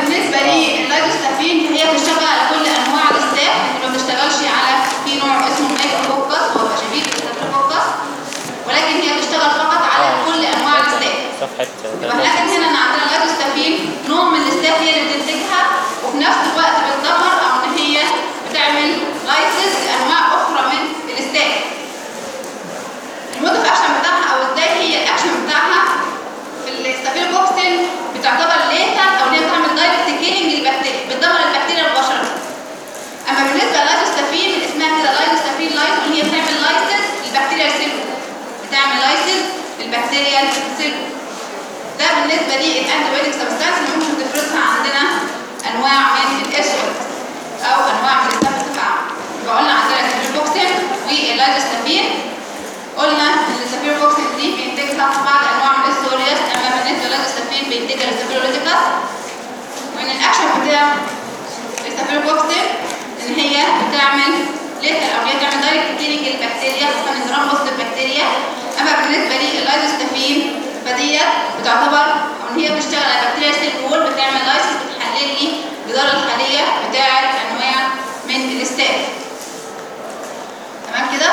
بالنسبه لللايزوستافين هي بتشتغل على كل انواع الاستاف، ما بتشتغلش على في نوع اسمه مايكروفوكس وهو شبيه بالستافيلوكوكس، ولكن هي بتشتغل فقط على كل انواع الاستاف. ولكن هنا عندنا اللايزوستافين نوع من الاستاف هي اللي بتنتجها، وفي نفس الوقت بتدمر او ان هي بتعمل لايسيس لانواع اخرى من الاستاف. المود اوف اكشن بتاعها او ازاي هي الاكشن بتاعها في الستافيلوكوكسين بتعتبر ليتال او هي بتعمل دايركت كيلينج للبكتيريا، بتدمر البكتيريا مباشره. اما بالنسبه لللايزوستافين من اسمها كده لايزوستافين لايزو، هي بتعمل لايسيس للبكتيريا سيل، بتعمل لايسيس للبكتيريا سيل. ده بالنسبه للانتيبيوتيك سبستانس اللي ممكن تفرزها عندنا انواع من الاسود او انواع من الاستاف بصفه عامه. يبقى قلنا عندنا الستافيلوكوكسين واللايزوستافين. قلنا ان الستافيلوكوكسين دي بينتجها بعض انواع من السورياس، اما بالنسبه لللايزوستافين بينتجها الستافيلوليتيكاس. وان الاكشن بتاع الستافيلوكوكسين ان هي بتعمل ليتال او هي بتعمل دايركت كيلينج للبكتيريا، خاصه الجرام بوست البكتيريا. اما بالنسبه لللايزوستافين فديت بتعتبر ان هي بتشتغل على بكتيريا سيل وول، بتعمل لايسيس، بتحلل لي جدار الخليه بتاع انواع من الاستاف. تمام كده؟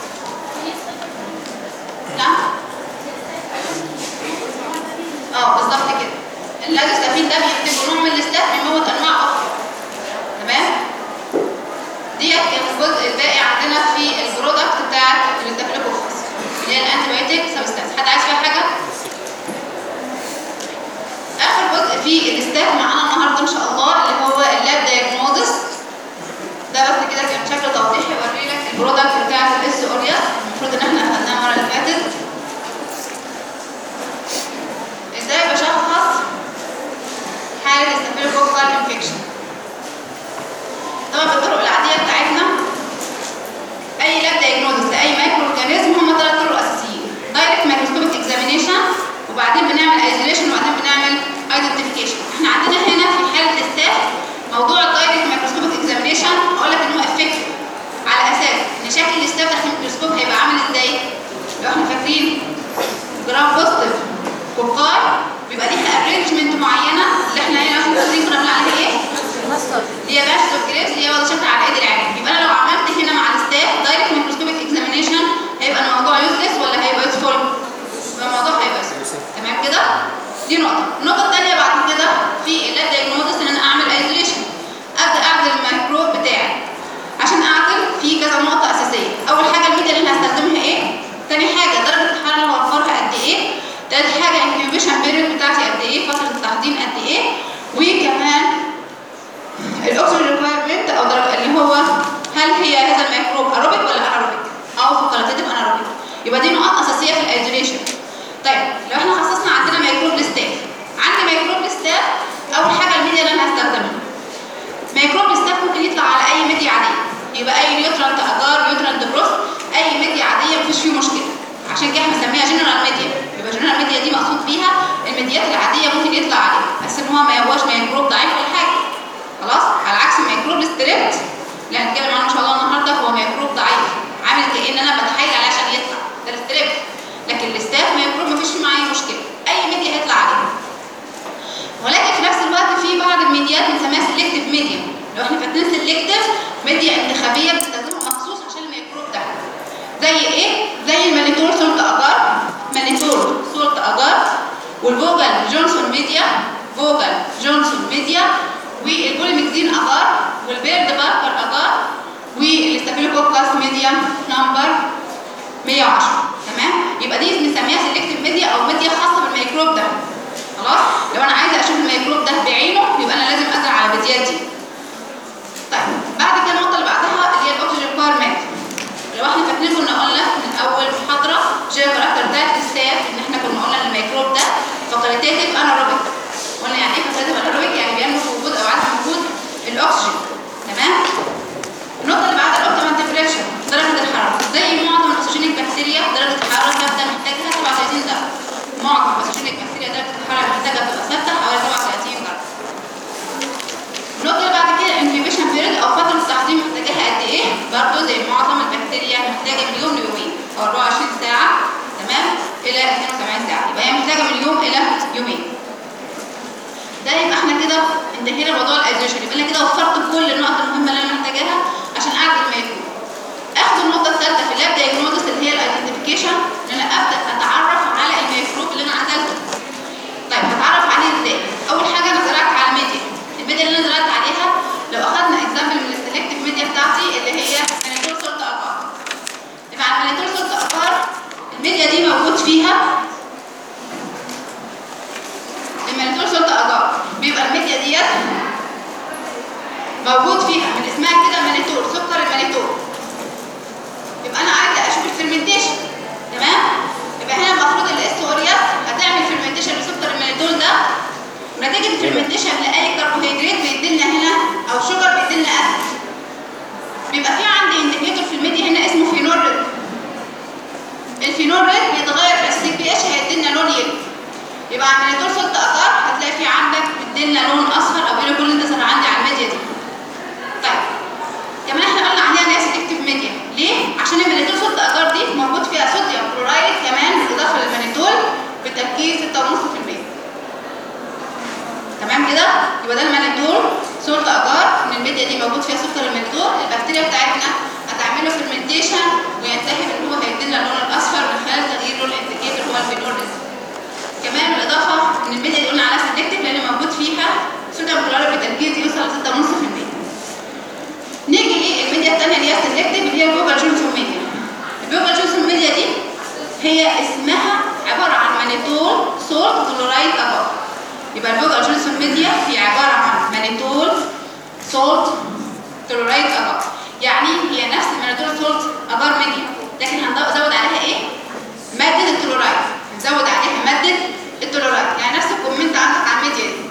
نعم؟ بالظبط كده. اللايزوستافين ده بينتج نوع من الاستاف بيموت انواع اخرى. تمام؟ ديت الجزء الباقي عندنا في البرودكت بتاعت الستافيلوكوكس اللي هي الانتيبيوتيك سبستانس. حد عايز فيها حاجه؟ اخر جزء في الاستاف معانا النهارده ان شاء الله اللي هو اللاب دايجنوزس. ده بس كده كان شكل توضيحي يوري لك البرودكت بتاعت الاس اورياس، المفروض ان احنا اخدناها المره اللي فاتت. ازاي بشخص حاله الستافيلوكوكال انفكشن؟ طبعا بالطرق العاديه بتاعتنا اي لاب دايجنوزس لاي مايكرو اورجانيزم هم 3 طرق اساسيين: دايركت مايكروسكوبيك اكزامينيشن، وبعدين بنعمل ايزوليشن، وبعدين بنعمل ايدنتيفيكيشن. احنا عندنا هنا في حاله الاستاف موضوع الدايركت مايكروسكوبيك اكزامينيشن اقول لك ان هو افكتيف على اساس ان شكل الاستاف تحت الميكروسكوب هيبقى عامل ازاي؟ لو احنا فاكرين جرام بوزيتيف كوكاي بيبقى ليها ارينجمنت معينه اللي احنا هنا في التسريب كنا بنقول عليها ايه؟ اللي هي باشز اوف جريبس اللي هي واخده شكل على ايد العين. يبقى انا لو عملت هنا مع الاستاف دايركت مايكروسكوبيك اكزامينيشن هيبقى الموضوع يوزلس ولا هيبقى يوزفول؟ يبقى الموضوع هيبقى يوزلس. تمام كده؟ دي نقطه. النقطه الثانيه بعد كده في اللاب دايجنوزس ان انا اعمل ايزوليشن، ابدا اعزل الميكروب بتاعي. عشان اعزل في كذا نقطه اساسيه. اول حاجه الميديا اللي انا هستخدمها ايه؟ ثاني حاجه درجه الحراره اللي هوفرها قد ايه؟ ثالث حاجه الانكيوبيشن بيريود بتاعتي قد ايه؟ فتره التحضير قد ايه؟ وكمان الاكسجين ريكويرمنت او درجه اللي هو هل هي هذا الميكروب اروبيك ولا اناروبيك او فوكالاتيف اناروبيك. يبقى دي نقط اساسيه في الايزوليشن. طيب لو احنا خصصنا عندنا ميكروب لستاف، عندي ميكروب لستاف اول حاجه الميديا اللي انا هستخدمها. ميكروب لستاف ممكن يطلع على اي ميديا عاديه، يبقى اي نيوترانت اجار، نيوترانت بروس، اي ميديا عاديه مفيش فيه مشكله. عشان كده احنا بنسميها جنرال ميديا. يبقى جنرال ميديا دي مقصود بيها الميديات العاديه ممكن يطلع عليها، بس ان هو ما هوش ميكروب ضعيف ولا حاجه. خلاص؟ على عكس الميكروب الستريبت اللي هنتكلم عنه ان شاء الله النهارده هو ميكروب ضعيف، عامل كأن انا بتحايل عليه عشان يطلع، ده الستريبت. لكن الاستاف ميكروب مفيش فيه معايا مشكله، اي ميديا هيطلع عليها. ولكن في نفس الوقت في بعض الميديات بنسميها سيلكتيف ميديا. لو احنا فاكرين سيلكتيف ميديا انتخابيه بنستخدمها مخصوص عشان الميكروب ده. زي ايه؟ زي المانيتول سولت اجار، مانيتول سولت اجار، والفوجل جونسون ميديا، فوجل جونسون ميديا، والبوليمكزين اجار، والبيرد باركر اجار، والستافيلوكوكس ميديا نمبر 110. تمام؟ يبقى دي بنسميها سيلكتيف ميديا او ميديا خاصه بالميكروب ده. خلاص؟ لو انا عايزه اشوف الميكروب ده بعينه يبقى انا لازم ازرع على البديات دي. طيب بعد كده النقطه اللي بعدها اللي هي الاكسجين ريكويرمنت. لو احنا فاكرين كنا قلنا من اول محاضره جيو كاركتر بتاعت الستاف ان احنا كنا قلنا ان الميكروب ده فاكولتيف اناروبيك. قلنا يعني ايه فاكولتيف اناروبيك؟ يعني بينمو في وجود او عدم وجود الاكسجين. تمام؟ النقطه اللي بعدها الاوبتيمال تمبريتشر، درجه الحراره. زي معظم الاكسجين البكتيريا درجه الحراره ثابته محتاجها 37 درجه. معظم اكسجين البكتيريا درجه الحراره محتاجها تبقى ثابته حوالي 37 درجه. انتهينا موضوع الايزوليشن. يبقى انا كده وفرت كل النقط المهمه اللي انا محتاجاها عشان اعرف الميكروب. اخد النقطه الثالثه في اللاب دايجنوستس اللي هي الايدنتيفيكيشن، ان انا ابدا اتعرف على الميكروب اللي انا عزلته. طيب هتعرف عليه ازاي؟ اول حاجه انا زرعت على الميديا اللي انا زرعت عليها. لو اخذنا اكزامبل من السلكتيف ميديا بتاعتي اللي هي مانيتول سولت اجار، يبقى على المانيتول سولت اجار الميديا دي موجود فيها المانيتول سولت اجار، بيبقى الميديا ديت موجود فيها من اسمها كده مانيتول، سكر المانيتول. يبقى انا عايزه اشوف الفيرمنتيشن، تمام؟ يبقى هنا المفروض الاس اورياس هتعمل فيرمنتيشن لسكر المانيتول ده، ونتيجه الفيرمنتيشن لاي كربوهيدرات بيديلنا هنا او شجر بيديلنا اسيد. بيبقى في عندي انديكيتور في الميديا هنا اسمه فينول ريد. الفينول ريد بيتغير في السي بي اتش هيديلنا لون يلو. يبقى على المانيتول سولت اجار هتلاقي في عندك بيديلنا لون اصفر او يلو كل اللي ظهر عندي على الميديا دي. طيب كمان احنا قلنا عليها ناس اكتف ميديا، ليه؟ عشان المانيتول سولت اجار دي موجود فيها صوديوم كلورايد كمان بالاضافه للمانيتول بتركيز 6.5%. تمام كده؟ يبقى ده المانيتول سولت اجار، ان الميديا دي موجود فيها سكر المانيتول. البكتيريا بتاعتنا هتعمله فيرمنتيشن وينتهي بان هو هيدينا اللون الاصفر من خلال تغيير لون الانديكيتور هو الفينول ريد. كمان بالاضافه ان الميديا دي قلنا عليها سلكتيف لان موجود فيها صوديوم كلورايد بتركيز يوصل ل 6.5%. نيجي للميديا الثانيه اللي هي سلكتيف اللي هي البوبال جونسون ميديا. البوبال جونسون ميديا دي هي اسمها عباره عن مانيتول سولت كلورايد اجار. يبقى البوبال جونسون ميديا هي عباره عن مانيتول سولت كلورايد اجار، يعني هي نفس المانيتول سولت اجار ميديا، لكن هنزود عليها ايه؟ ماده الكلورايد. هنزود عليها ماده الكلورايد، يعني نفس الكومنت عندك على الميديا دي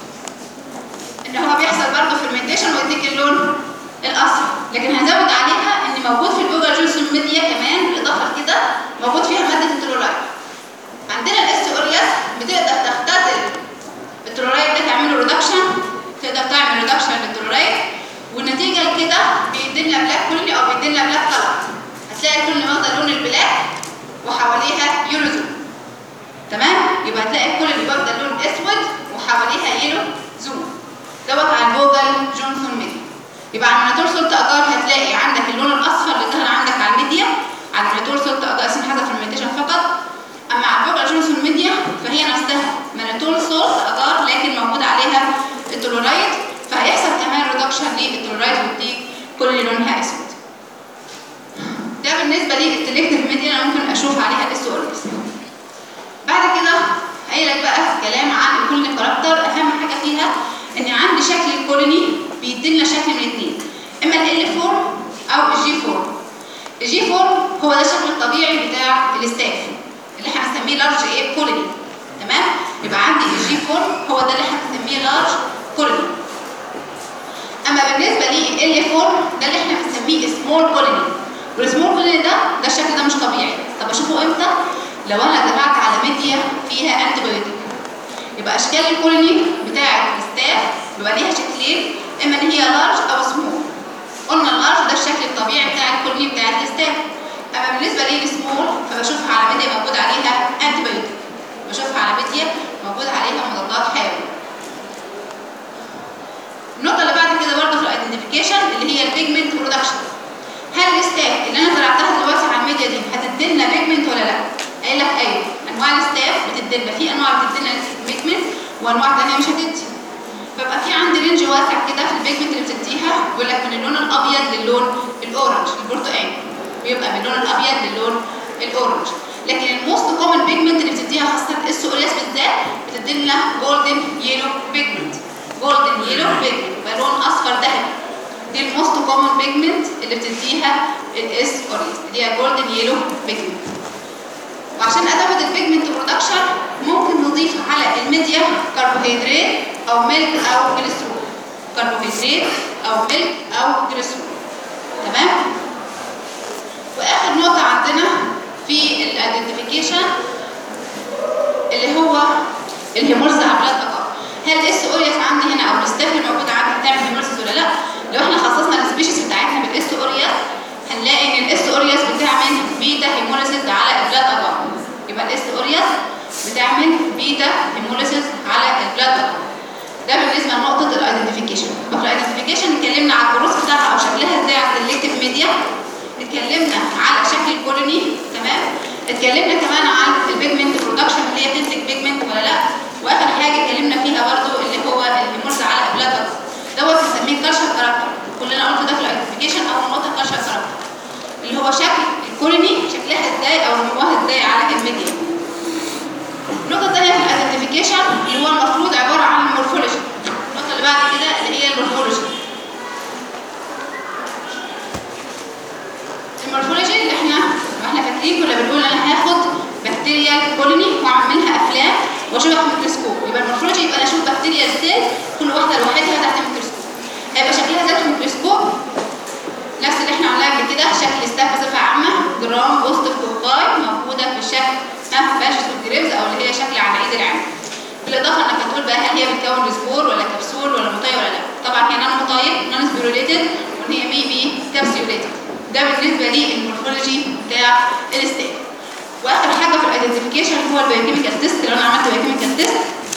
ان هو بيحصل برضه فيرمنتيشن ويديك اللون الاصفر، لكن هنزود عليها ان موجود في البوبال جونسون ميديا كمان بالاضافه لكده موجود فيها ماده الكلورايد. عندنا الاس اورياس بتقدر تختزل الكلورايد ده تعمله ريدكشن، تقدر تعمل ريدكشن للكلورايد، والنتيجه لكده بيدينا بلاك كولوني او بيدينا بلاك كلر. هتلاقي الكولوني واخده لون البلاك وحواليها يلو. تمام؟ يبقى هتلاقي الكولوني واخده لون اسود وحواليها يلو زون. دوت على البوبال جونسون ميديا. يبقى على المانيتول سولت اجار هتلاقي عندك اللون الاصفر اللي ظهر عندك على الميديا، على المانيتول سولت اجار اسم حاجه فيرمنتيشن فقط. اما على البوبال جونسون ميديا فهي نفسها مانيتول سولت اجار لكن موجود عليها الكلورايد، فهيحصل كمان ريدكشن للكلورايد ويديك كل لونها اسود. ده بالنسبه للسلكتيف ميديا انا ممكن اشوف عليها الاس اورياس. بعد كده قايل لك بقى كلام عن الكولوني كاركتر. اهم حاجه فيها ان عندي شكل الكولوني بيدينا شكل من اثنين، اما ال فورم او الجي فورم. الجي فورم هو ده الشكل الطبيعي بتاع الاستاف اللي احنا بنسميه لارج ايه كولوني. تمام؟ يبقى عندي الجي فورم هو ده اللي احنا بنسميه لارج كولوني. اما بالنسبه لل فورم ده اللي احنا بنسميه سمول كولوني. والسمول كولوني ده الشكل ده مش طبيعي. طب اشوفه امتى؟ لو انا زرعت على ميديا فيها انتي بايوتيك. يبقى اشكال الكولوني بتاعه الاستاف بيبقى ليها شكلين، اما ان هي لارج او سمول. قلنا اللارج ده الشكل الطبيعي بتاع الكولوني بتاع الاستاف. اما بالنسبه للسمول فبشوفها على ميديا موجود عليها انتي بايوتيك، بشوفها على ميديا موجود عليها مضادات حيويه. النقطه اللي بعد كده برضه في الايدنتيفيكيشن اللي هي البيجمنت برودكشن. هل الاستاف اللي انا زرعتها دلوقتي على الميديا دي هتديلنا بيجمنت ولا لا؟ قايل لك ايوه، انواع الاستاف بتديلنا، في انواع بتديلنا بيجمنت وانواع ثانيه مش هتدي. فبقى في عندي رينج واسع كده في البيجمنت اللي بتديها، بيقول لك من اللون الابيض للون الاورنج البرتقالي، بيبقى من اللون الابيض للون الاورنج. لكن الموست كومن بيجمنت اللي بتديها خاصه الاس اورياس بالذات بتديلنا جولدن يلو بيجمنت. جولدن يلو بيجمنت يبقى لون اصفر ذهبي. دي الموست كومن بيجمنت اللي بتديها الاس اورياس اللي هي جولدن يلو بيجمنت. وعشان ازود البيجمنت برودكشن ممكن نضيف على الميديا كربوهيدرات او ميلك او جليسرول. كربوهيدرات او ميلك او جليسرول. تمام؟ واخر نقطه عندنا في الايدنتيفيكيشن اللي هو الهيمورز على بلاد اجار. هل الاس اورياس عندي هنا او الاستاف الموجود عندي هتعمل هيمورز ولا لا؟ لو احنا خصصنا السبيشيز بتاعتنا بالاس اورياس هنلاقي ان الاس اورياس بتعمل بيتا هيموليسيس على البلاد اجار. يبقى الاس اورياس بتعمل بيتا هيموليسيس على البلاد اجار. ده بالنسبه لنقطه الايدنتيفيكيشن. وفي الايدنتيفيكيشن اتكلمنا على الجروث بتاعها او شكلها ازاي على السلكتيف ميديا، اتكلمنا على شكل الكولوني، تمام، اتكلمنا كمان عن البيجمنت برودكشن اللي هي تنتج بيجمنت ولا لا، واخر حاجه اتكلمنا فيها برضو اللي هو الهيمورز على البلاتر دوت بنسميه كالشر كاركتر. كلنا قلت ده في الايدنتيفيكيشن اول نقطه كالشر كاركتر اللي هو شكل الكولوني شكلها ازاي او نموها ازاي على الميديا. النقطه الثانيه في الايدنتيفيكيشن اللي هو المفروض عباره عن المورفولوجي. النقطه اللي بعد كده اللي هي المورفولوجي. المورفولوجي اللي احنا فاكرين كنا بنقول انا هاخد بكتيريا كولوني واعملها افلام واشوفها في الميكروسكوب. يبقى المورفولوجي يبقى انا اشوف بكتيريا سيل كل واحده لوحدها تحت الميكروسكوب. هيبقى شكلها ذات الميكروسكوب نفس اللي احنا عملناه قبل كده، شكل ستاف بصفه عامه، جرام بوزيتيف كوكاي موجوده في الشكل باشز والجريبز او اللي هي شكل عنايد العين. بالاضافه انك هتقول بقى هل هي بتكون سبور ولا كبسول ولا مطيه ولا لا. طبعا هي نون مطيه نون سبيروليتد وان هي بي كابسيوليتد. ده بالنسبه لي المورفولوجي بتاع الستاف. واخر حاجه في الايدنتيفيكيشن هو البايوكيميكال تيست. لو انا عملت بايوكيميكال تيست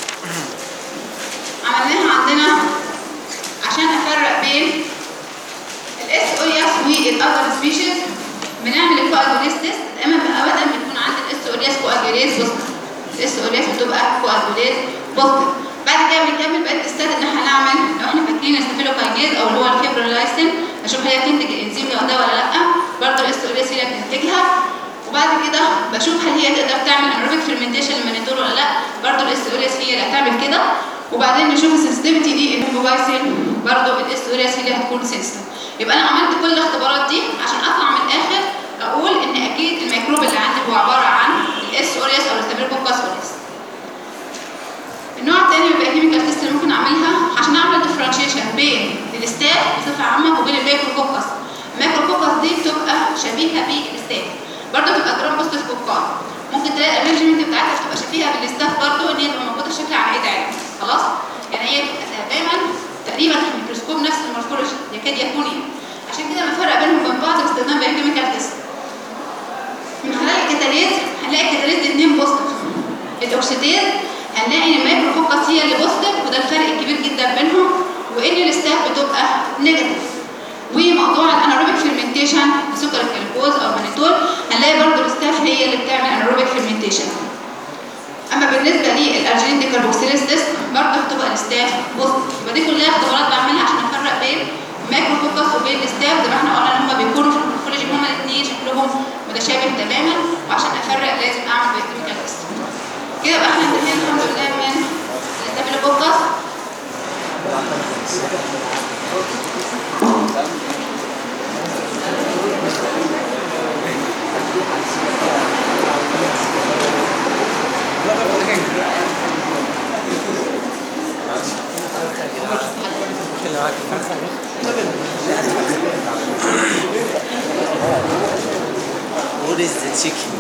عملناها عندنا عشان افرق بين الاس او اس والاذر سبيشيز بنعمل الكواجوليز تيست. ابدا بتكون عند الاس او اس كواجوليز بوزيتيف، الاس او اس بتبقى كواجوليز بوزيتيف. بعد كده بنكمل بقى التستات ان احنا هنعمل لو احنا فاكرين الستافيلوكاينيز او اللي هو الفيبرولايسين اشوف هي بتنتج الانزيم ده ولا لا، برضه الاس او اس هي اللي بتنتجها. وبعد كده بشوف هل هي تقدر تعمل انروبيك فيرمنتيشن للمانيتول ولا لا، برضه الاس او اس هي اللي هتعمل كده. وبعدين نشوف السنسيتيفيتي دي الهيموبايسين برضه الاس او اس هي اللي هتكون سنسيتيف. يبقى انا عملت كل الاختبارات دي عشان اطلع من الاخر اقول ان اكيد الميكروب اللي عندي هو عباره عن الاس او اس او الستافيلوكوكس اوريس. النوع الثاني من البايوكيميكال تيست اللي ممكن اعملها عشان اعمل ديفرنشيشن بين الستاف بصفه عامه وبين الميكروكوكس. الميكروكوكس دي بتبقى شبيهه بالستاف، برضه بتبقى جرام بوزيتيف كوكاي. ممكن تلاقي الارينجمنت بتاعتها بتبقى شبيهه بالستاف برضه ان هي تبقى موجوده في شكل عنايد عين. خلاص؟ يعني هي تماما تقريبا في الميكروسكوب نفس المورفولوجي يكاد يكون يعني. عشان كده بنفرق بينهم وبين بعض باستخدام بايوكيميكال تيست. من خلال الكتاليز هنلاقي الكتاليز الاثنين بوزيتيف. الاوكسيديز هنلاقي ان الميكروكوكس هي اللي بوزيتيف وده الفرق الكبير جدا بينهم، وان الستاف بتبقى نيجاتيف. وموضوع الاناروبيك فيرمنتيشن سكر الجلوكوز او المانيتول هنلاقي برضه الستاف هي اللي بتعمل اناروبيك فيرمنتيشن. اما بالنسبه للارجينين ديكربوكسيليز تيست برضه هتبقى الستاف بوزيتيف. يبقى دي كلها اختبارات بعملها عشان افرق بين الميكروكوكس وبين الستاف زي ما احنا قلنا ان هم بيكونوا في المورفولوجي هما الاثنين شكلهم متشابه تماما، وعشان افرق لازم اعمل بايوكيميكال تيست. كده بقى احنا انتهينا الحمد لله من الستافيلوكوكس. What is the chicken?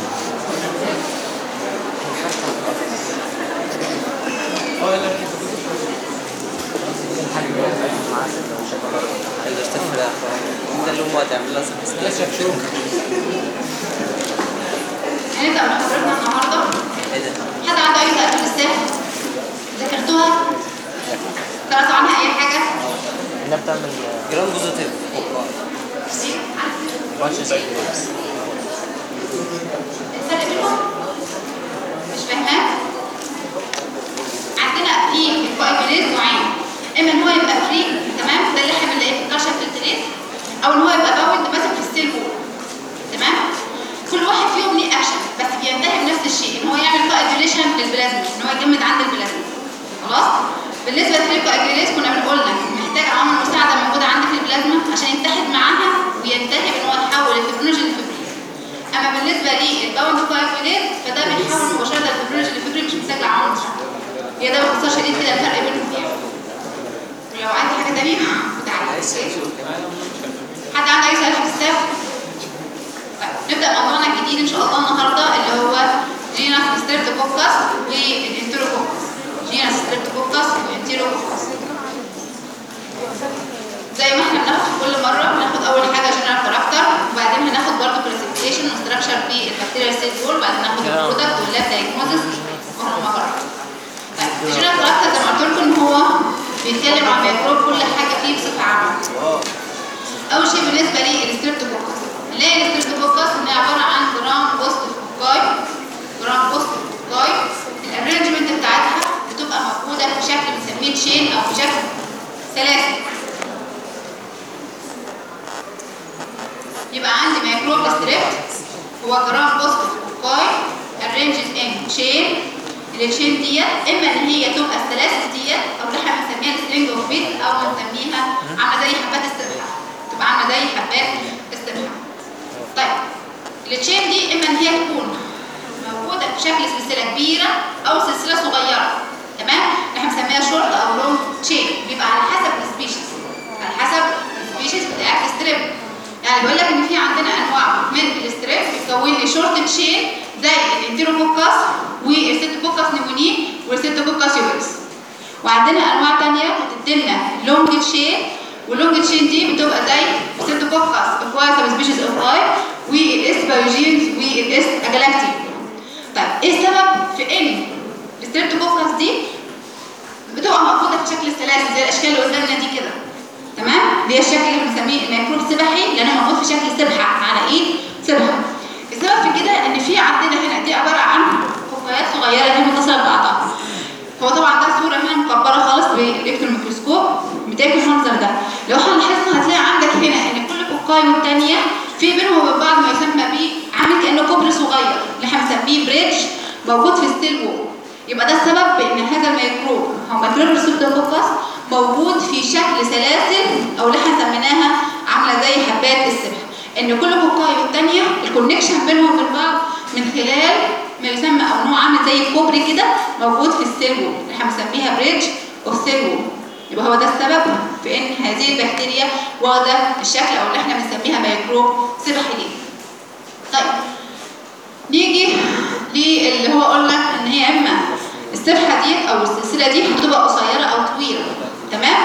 قدرت الفراخ ده اللي هم هتعمل لها سبسكريبشن. هنبدأ محاضرتنا النهارده. ايه ده؟ حد عنده أي سؤال في الستاف؟ ذاكرتوها؟ قرأتوا عنها أي حاجة؟ انها بتعمل جرام بوزيتيف الفرق بينهم؟ مش فاهماه؟ عندنا في الكواجوليز نوعين، اما ان هو يبقى فري تمام ده اللي احنا بنلاقيه في الكالشر فلتريت، او ان هو يبقى باوند ماسك في السيل وول. تمام؟ كل واحد فيهم ليه اكشن بس بينتهي بنفس الشيء ان هو يعمل كواجوليشن للبلازما، ان هو يجمد عند البلازما. خلاص؟ بالنسبه للكواجوليز كنا بنقول لك محتاج عوامل مساعده موجوده عندك في البلازما عشان يتحد معاها وينتهي بان هو يحول الفيبرينوجين لفيبرين. اما بالنسبه للباوند كواجوليز فده بيحول مباشره الفيبرينوجين لفيبرين مش محتاج عوامل مساعده. هي ده باختصار شديد كده الفرق بينهم يعني. لو عايز حاجه ثانيه تعالى. حد عنده اي سؤال في الستاف؟ نبدا موضوعنا الجديد ان شاء الله النهارده اللي هو جينس ستريبتوكوكس والانتيروكوكس. جينس ستريبتوكوكس والانتيروكوكس. زي ما احنا بناخد في كل مره بناخد اول حاجه جنرال كاركتر وبعدين هناخد برضه كلاسيفيكيشن وستراكشر في البكتيريا سيل وول وبعدين ناخد البرودكت واللاب دايجنوزس وهنقوم طيب الجنرال كاركتر زي ما قلت لكم ان هو بيتكلم عن ميكروب كل حاجه فيه بصفه عامه. اول شيء بالنسبه لي الستريبتوكوكس، نلاقي الستريبتوكوكس ان هي عباره عن جرام بوزيتيف كوكاي. جرام بوزيتيف كوكاي الارينجمنت بتاعتها بتبقى موجوده في شكل بنسميه تشين او في شكل سلاسل. يبقى عندي ميكروب ستريبت هو جرام بوزيتيف كوكاي arranged in chain. التشين ديت اما ان هي تبقى السلاسل ديت او اللي احنا بنسميها السترينج اوف بيت او بنسميها عامله زي حبات السبحه، تبقى عامله زي حبات السبحه. طيب التشين دي اما ان هي تكون موجوده في شكل سلسله كبيره او سلسله صغيره، تمام؟ احنا بنسميها شورت او لونج تشين، بيبقى على حسب السبيشيز، على حسب السبيشيز بتاعت الستريب. يعني بيقول لك ان في عندنا انواع من الستريب بتكون لي شورت تشين زي الانتيروكوكس والستوكوكس نيموني والستوكوكس يوبرس، وعندنا انواع ثانيه بتدينا لونج تشين، واللونج تشين دي بتبقى زي الستوكوكس اكواي سب سبيشيز اكواي والاس بايوجينز والاس اجلاكتي. طيب ايه السبب في ان الستريبتوكوكس دي بتبقى موجوده في شكل السلاسل زي الاشكال اللي قدامنا دي كده، تمام؟ دي الشكل اللي بنسميه ميكروب سبحي لانه موجود في شكل سبحه على ايد سبحه. السبب في كده ان في عندنا هنا دي عباره عن كوكايات صغيره هي متصله ببعضها. هو طبعا ده صوره هنا مكبره خالص بالالكترون ميكروسكوب بتاكل المنظر ده. لو احنا لاحظنا هتلاقي عندك هنا ان كل كوكايه والثانيه في بينهم وبين بعض ما يسمى بيه عامل كانه كوبري صغير اللي احنا بنسميه بريدج موجود في الستيل وول. يبقى ده السبب بان هذا الميكروب هو ميكروب ستريبتوكوكس موجود في شكل سلاسل او اللي احنا سميناها عامله زي حبات السبح، ان كل كوكايه والثانيه الكونكشن بينهم وبين بعض من خلال ما يسمى او نوع عامل زي الكوبري كده موجود في السيل وول اللي احنا بنسميها بريدج اوف سيل وول. يبقى هو ده السبب في ان هذه البكتيريا واخده الشكل او اللي احنا بنسميها ميكروب سبحي دي. طيب نيجي للي هو قلنا ان هي اما السبحه دي او السلسله دي هتبقى قصيره او طويله، تمام؟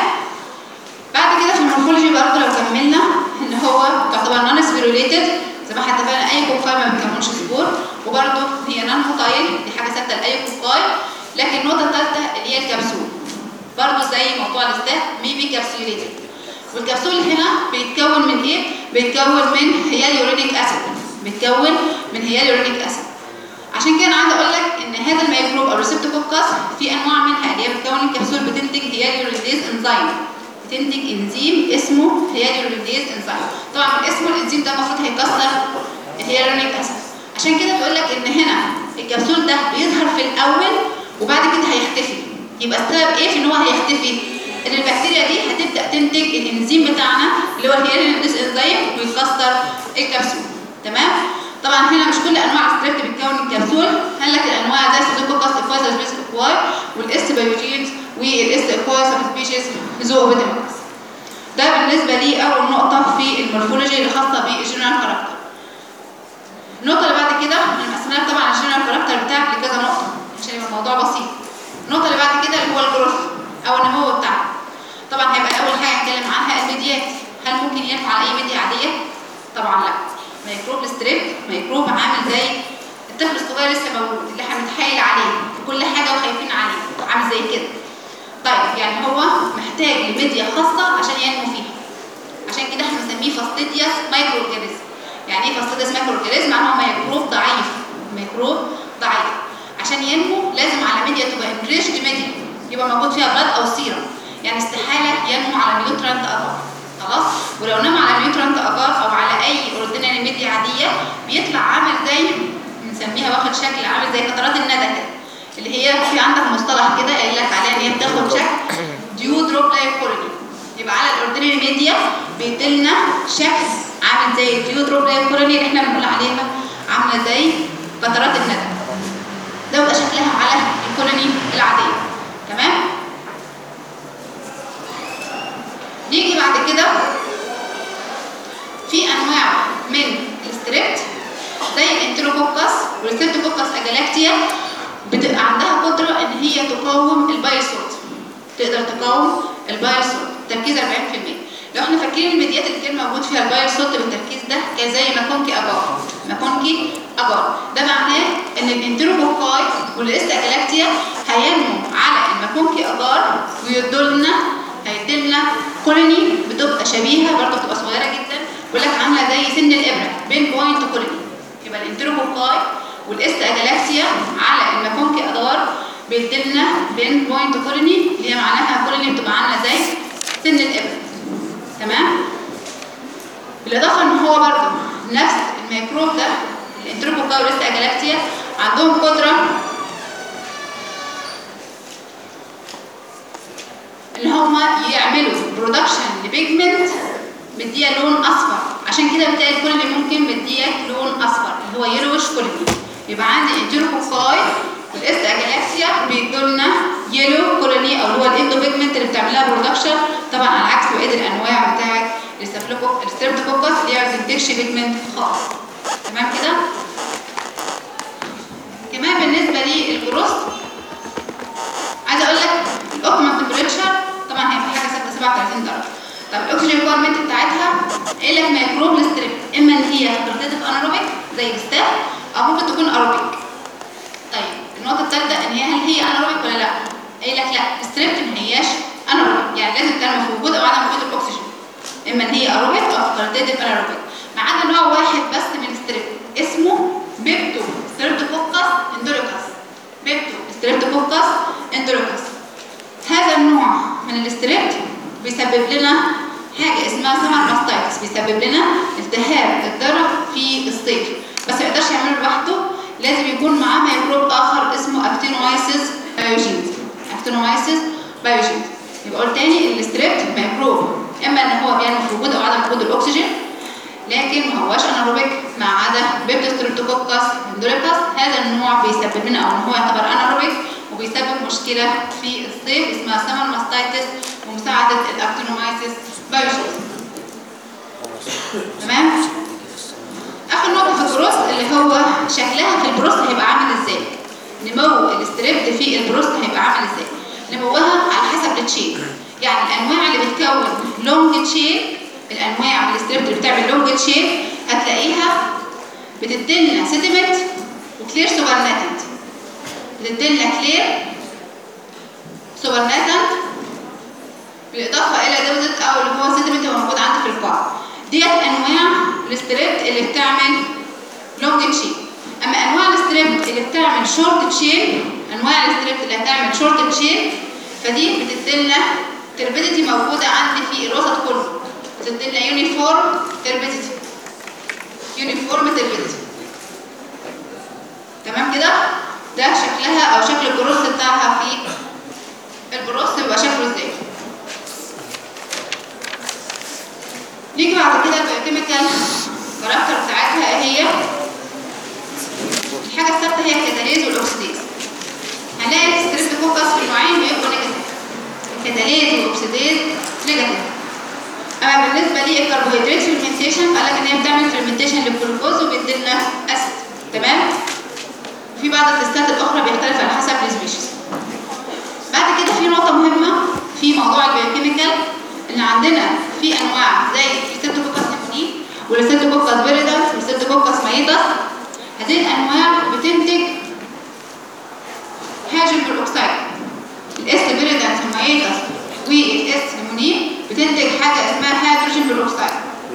بعد كده في المورفولوجي برضه لو كملنا ان هو تعتبر نون سبيروليتد زي ما احنا اتفقنا، اي كوكاي ما بتكونش سبور، وبرضه هي نون موتايل دي حاجه ثابته لاي كوكاي. لكن النقطه الثالثه اللي هي الكبسول برضه زي موضوع الاستاف ميبي كابسوليتد، والكبسول هنا بيتكون من ايه؟ بيتكون من هياليورونيك اسيد، بيتكون من هياليورونيك اسيد. عشان كده انا عايزه اقول لك ان هذا الميكروب او الريسبتوكوكس في انواع منها اللي هي بتكون الكبسول بتنتج هياليورونيديز انزيم، بتنتج انزيم اسمه هياليورونيديز انزيم. طبعا من اسمه الانزيم ده المفروض هيكسر الهياليورونيك اسيد. عشان كده بيقول لك ان هنا الكبسول ده بيظهر في الاول وبعد كده هيختفي. يبقى السبب ايه في ان هو هيختفي؟ ان البكتيريا دي هتبدا تنتج الانزيم بتاعنا اللي هو الهياليورونيديز انزيم ويكسر الكبسول، تمام؟ طبعا هنا مش كل انواع الستريبت بتكون الكبسول، قال لك الانواع زي الستوكوكس اكواي سبيشيز اكواي والاس بايوجينز والاس اكواي سبيشيز زوبيديمكس. ده بالنسبه لي اول نقطه في المورفولوجي اللي خاصه بالجنرال كاركتر. النقطه اللي بعد كده هنقسمها طبعا الجنرال كاركتر بتاعك لكذا نقطه عشان يبقى الموضوع بسيط. النقطه اللي بعد كده اللي هو الجروث او النمو بتاعك. طبعا هيبقى اول حاجه نتكلم عنها الميديات. هل ممكن ينفع على اي ميديا عاديه؟ طبعا لا. ميكروب الستريب ميكروب عامل زي الطفل الصغير لسه مولود اللي احنا بنتحايل عليه كل حاجه وخايفين عليه، عامل زي كده. طيب يعني هو محتاج لميديا خاصه عشان ينمو فيها. عشان كده احنا بنسميه فاستيدياس مايكرو اورجانيزم. يعني ايه فاستيدياس مايكرو اورجانيزم؟ معناه هو ميكروب ضعيف، ميكروب ضعيف. عشان ينمو لازم على ميديا تبقى انريشد ميديا يبقى موجود فيها بلاد او سيرم. يعني استحاله ينمو على نيوترانت اجار، خلاص؟ ولو نمو على نيوترانت اجار او على اي اوردينري ميديا عاديه بيطلع عامل زي بنسميها واخد شكل عامل زي قطرات الندى كده، اللي هي في عندك مصطلح كده قايل لك عليها ان هي بتاخد شكل ديو دروب لايك كولوني. يبقى على الاوردينري ميديا بيديلنا شكل عامل زي الديو دروب لايك كولوني اللي احنا بنقول عليها عامله زي قطرات الندى. ده بيبقى شكلها على الكولوني العاديه، تمام؟ نيجي بعد كده في انواع من الستريبت زي الانتروكوكس والستريبتوكوكس اجلاكتيا بتبقى عندها قدره ان هي تقاوم البايوسولت، تقدر تقاوم البايوسولت تركيز 40%. لو احنا فاكرين الميديات اللي كان موجود فيها البايوسولت بالتركيز ده كان زي ماكونكي اجار، ماكونكي اجار. ده معناه ان الانتروكوكاي والاس اجلاكتيا هينمو على الماكونكي اجار ويدولنا هيديلنا كولوني بتبقى شبيهه برضه بتبقى صغيره جدا، بيقول لك عامله زي سن الابره بين بوينت كولوني. يبقى الانتروكوكاي والاس اجالاكسيا على الماكونكي اجار بيديلنا بين بوينت كولوني اللي هي معناها كولوني بتبقى عامله زي سن الابره. تمام؟ بالاضافه ان هو برضه نفس الميكروب ده الانتروكوكاي والاس اجالاكسيا عندهم قدره ان هم يعملوا برودكشن لبيجمنت مديها لون اصفر، عشان كده بتلاقي الكولوني ممكن مديك لون اصفر اللي هو يلوش كولوني. يبقى عندي انتروكوكاي والاس اجالاكسيا بيدولنا يلو كولوني او اللي هو الاندو بيجمنت اللي بتعملها برودكشن، طبعا على عكس بقيه الانواع بتاعت الستريبتوكوكس اللي هي ما بتنتجش بيجمنت خالص. تمام كده؟ كمان بالنسبه للجروس عايزه اقول لك الاوبتيمال تمبريتشر طبعا هي في حاجه ثابته 37 درجه. طب الاكسجين ريكويرمنت بتاعتها قايل لك ميكروب الستريب اما ان هي فابريتيف اناروبيك زي الستاف او ممكن تكون اروبيك. طيب النقطه الثالثه ان هل هي اناروبيك ولا لا؟ قايل لك لا الستريب ما هياش اناروبيك، يعني لازم تكون في وجود او عدم وجود الاكسجين، اما ان هي اروبيك او فابريتيف اناروبيك، ما عدا نوع واحد بس من الستريب اسمه بيبتو ستريبتوكوكس اندوريكاس. بيبتو ستريبتوكوكس اندوريكاس هذا النوع من الستريبت بيسبب لنا حاجه اسمها سمر ماستايتس، بيسبب لنا التهاب الدرق في الصيف، بس ما يقدرش يعمله لوحده، لازم يكون معاه ميكروب اخر اسمه اكتينومايسيس بايوجينز. اكتينومايسيس بايوجينز. يبقى قلت تاني الستريبت ميكروب اما ان هو بيعمل في وجود او عدم وجود الاكسجين، لكن ما هواش اناروبيك ما عدا بيبتو ستريبتوكوكس اندوريكاس. هذا النوع بيسبب لنا او ان هو يعتبر اناروبيك وبيسبب مشكله في الصيف اسمها سمر ماستايتس ومساعده الاكتينومايسيس بايوجينز. تمام؟ اخر نقطه في البروست اللي هو شكلها في البروست هيبقى عامل ازاي؟ نمو الستريبت في البروست هيبقى عامل ازاي؟ نموها على حسب التشين، يعني الانواع اللي بتكون لونج تشين، الانواع من الستريبت اللي بتعمل لونج تشين هتلاقيها بتديلنا سيديمنت وكلير سوبرناتنت. بتديلنا كلير سوبرناتنت بالاضافه الى ديبوزيت او اللي هو سيديمنت موجود عندي في القاع. ديت انواع الستريبت اللي بتعمل لونج تشين. اما انواع الستريبت اللي بتعمل شورت تشين، انواع الستريبت اللي هتعمل شورت تشين فدي بتديلنا تربيديتي موجوده عندي في الوسط كله، بتديلنا يونيفورم تربيديتي. يونيفورم تربيديتي. تمام كده؟ ده شكلها او شكل البروس بتاعها في البروس بيبقى شكله ازاي. نيجي بعد كده البايوكيميكال كاركتر بتاعتها ايه هي؟ الحاجه الثابته هي الكاتاليز والاكسيديز. هنلاقي الستريبتوكوكس في النوعين بيبقوا نيجاتيف. الكاتاليز والاكسيديز نيجاتيف. اما بالنسبه للكربوهيدرات فيرمنتيشن قال لك ان هي بتعمل فيرمنتيشن للجلوكوز وبيديلنا اسيد. تمام؟ في بعض التستات الاخرى بيختلف على حسب السبيشيز. بعد كده في نقطه مهمه في موضوع البايوكيميكال ان عندنا في انواع زي الستريبتوكوكس نيموني والستريبتوكوكس فيريدانس والستريبتوكوكس مايتس. هذه الانواع بتنتج هاجم بالاكسيد. الاس فيريدانس والمايتس والاس نيموني بتنتج حاجه اسمها هيدروجين بالاكسيد.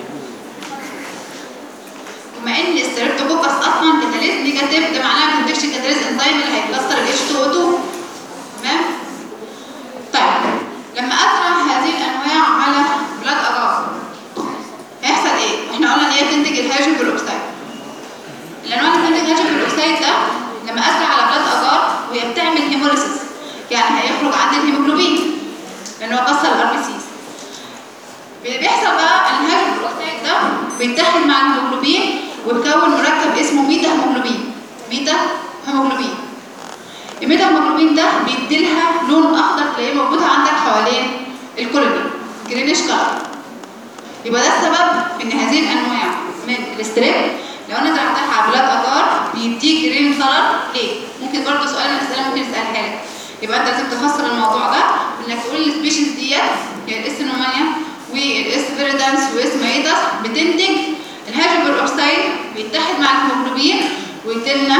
بما ان الستريبتوكوكس اصلا كاتاليز نيجاتيف ده معناها ما بتنتجش كاتاليز انزيم اللي هيكسر ال H2O2. تمام؟ طيب لما ازرع هذه الانواع على بلاد اجار هيحصل ايه؟ احنا قلنا ان هي بتنتج الهيدروجين بالاكسيد. الانواع اللي بتنتج الهيدروجين بالاكسيد ده لما ازرع على بلاد اجار وهي بتعمل هيموليسيس، يعني هيخرج عندي الهيموجلوبين لان هو كسر الار بي سيز. اللي بيحصل بقى ان الهيدروجين بالاكسيد ده بيتحد مع الهيموجلوبين ويكون مركب اسمه ميتا هيموجلوبين. ميتا هيموجلوبين. الميتا هيموجلوبين ده بيديلها لون اخضر تلاقيه موجود عندك حوالين الكولوني، جرينيش كلر. يبقى ده السبب ان هذه الانواع من الستريب لو انا زرعتها على بلاد اجار بيديك جرين كلر. ليه؟ ممكن برضه سؤال من الاسئله ممكن يسالها لك. يبقى انت لازم تفسر الموضوع ده انك تقول السبيشيز ديت هي الاس نومانيا والاس فيريدانس والاس مايتس بتنتج الهيدروجين بالاكسيد بيتحد مع الهيموجلوبين ويديلنا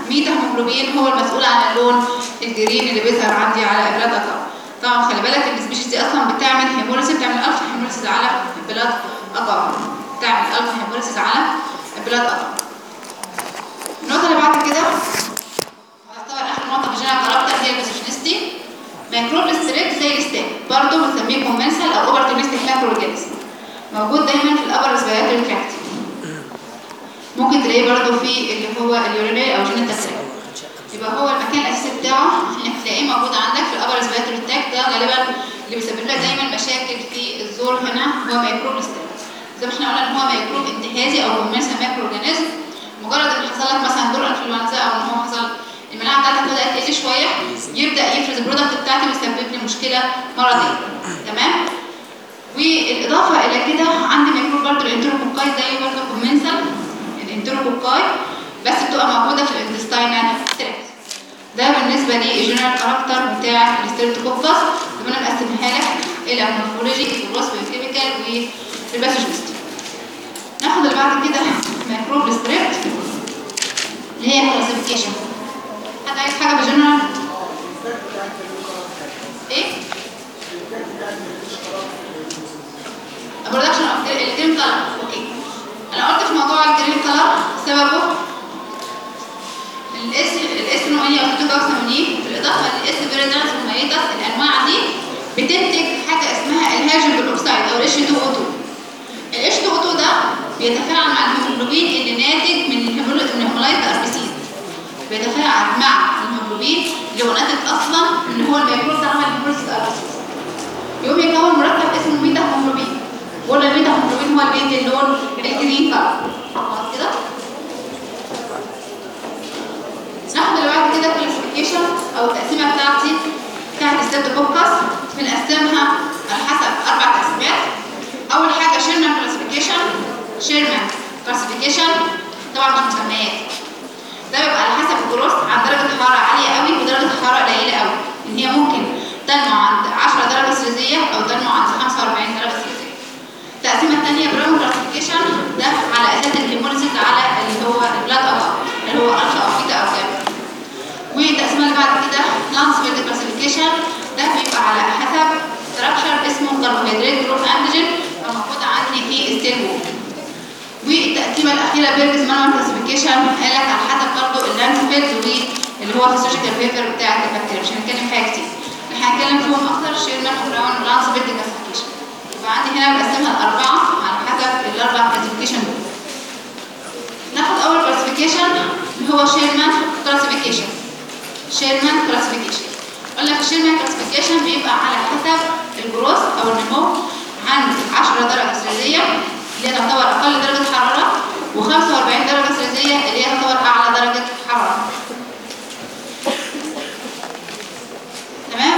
ميتا هيموجلوبين هو المسؤول عن اللون الجرين اللي بيظهر عندي على البلاد اجار. طبعا خلي بالك السبيشيز دي اصلا بتعمل هيموليسيس، بتعمل الفا هيموليسيس على البلاد اجار، بتعمل الفا هيموليسيس على البلاد اجار. النقطه اللي بعد كده تعتبر اخر نقطه في الجينيرال كاركتر هي البيسوجينيستي. ميكروب ستريت زي الستاك برضه بنسميه كومنسال او اوبرتونستيك ماكرو اورجانيزم، موجود دايما في الابر ريسبيراتوري تراكت. ممكن تلاقيه برضه في اللي هو اليورينري او جينيتال تراكت. يبقى هو المكان الاساسي بتاعه انك تلاقيه موجود عندك في الابر ريسبيراتوري تراكت. ده غالبا اللي بيسبب لنا دايما مشاكل في الزور هنا هو ميكروب ستريت. زي ما احنا قلنا ان هو ميكروب انتهازي او كومنسال ماكرو اورجانيزم. مجرد ان حصل لك مثلا دور انفلونزا او ان هو حصل المناعه بتاعتك بدات تقل شويه، يبدا يفرز البرودكت بتاعتي ويسبب لي مشكله مرضيه. تمام. والاضافه الى كده عندي ميكروب برضه الانتروكوكاي زي برضه كومنسال الانتروكوكاي، بس بتبقى موجوده في الانتستاينال تراكت. ده بالنسبه للجنرال كاركتر بتاع الستريبتوكوكس. طب انا مقسمها لك الى مورفولوجي والوصف الكيميكال والباثوجينستي. ناخد اللي بعد كده ميكروب ستريبت اللي هي كلاسيفيكيشن. حد عايز حاجه بجنرال؟ ايه؟ برودكشن اوف الجرين كلر. اوكي، انا قلت في موضوع الجرين كلر سببه الاس نوعيه او توكسامينين بالاضافه للاس فيريدانس وميتاس. الانواع دي بتنتج حاجه اسمها الهيدروجين بالاوكسيد او الاتش 2 او 2. الاتش 2 او 2 ده بيتفاعل مع الهيموجلوبين اللي ناتج من الهيمولايت اربيسيد، بيتفاعل مع الهيموجلوبين اللي هو ناتج اصلا ان هو الميكروب ده عمل هيموليسيس اربيسيد، يقوم يكون مركب اسمه ميتا هيموجلوبين. قلنا الميتا هيموجلوبين هو اللي بيدي اللون الجرين كلر. خلاص كده. ناخد اللي بعد كده كلاسيفيكيشن او التقسيمه بتاعت الستريبتوكوكس. بنقسمها على حسب 4 تقسيمات. اول حاجه شيرمان كلاسيفيكيشن. شيرمان كلاسيفيكيشن طبعا مش مسميات، ده بيبقى على حسب الجروث عن درجه حراره عاليه قوي ودرجه حراره قليله قوي، ان هي ممكن تنمو عند 10 درجه سلسيه او تنمو عند 45 درجه سلسيه. التقسيمه الثانيه براون كلاسيفيكيشن، ده على اساس الهيموليسيس على اللي هو البلاد اجار اللي هو الفا او بيتا او جاما. والتقسيمه اللي بعد كده لانسفيلد كلاسيفيكيشن، ده بيبقى على حسب ستراكشر اسمه كربوهيدرات جروث انتيجين موجود عندي في ستيل وول. والتقسيمه الاخيره بيرجز مانوال كلاسيفيكيشن قال لك على حسب برضه اللانسفيلد واللي هو الفيسيولوجيكال بيبر بتاعت البكتيريا. مش هنتكلم فيها كتير، احنا هنتكلم فيهم اكتر شيرمان وبراون ولانسفيلد كلاسيفيكيشن. يبقى عندي هنا بقسمها ل4 على حسب ال4 كلاسيفيكيشن دول. ناخد اول كلاسيفيكيشن اللي هو شيرمان كلاسيفيكيشن. شيرمان كلاسيفيكيشن قلنا في الشيرمان كلاسيفيكيشن بيبقى على حسب الجروث او النمو عند 10 درجه سلسيه اللي هي تعتبر اقل درجه حراره و45 درجه سلسيه اللي هي تعتبر اعلى درجه حراره. تمام.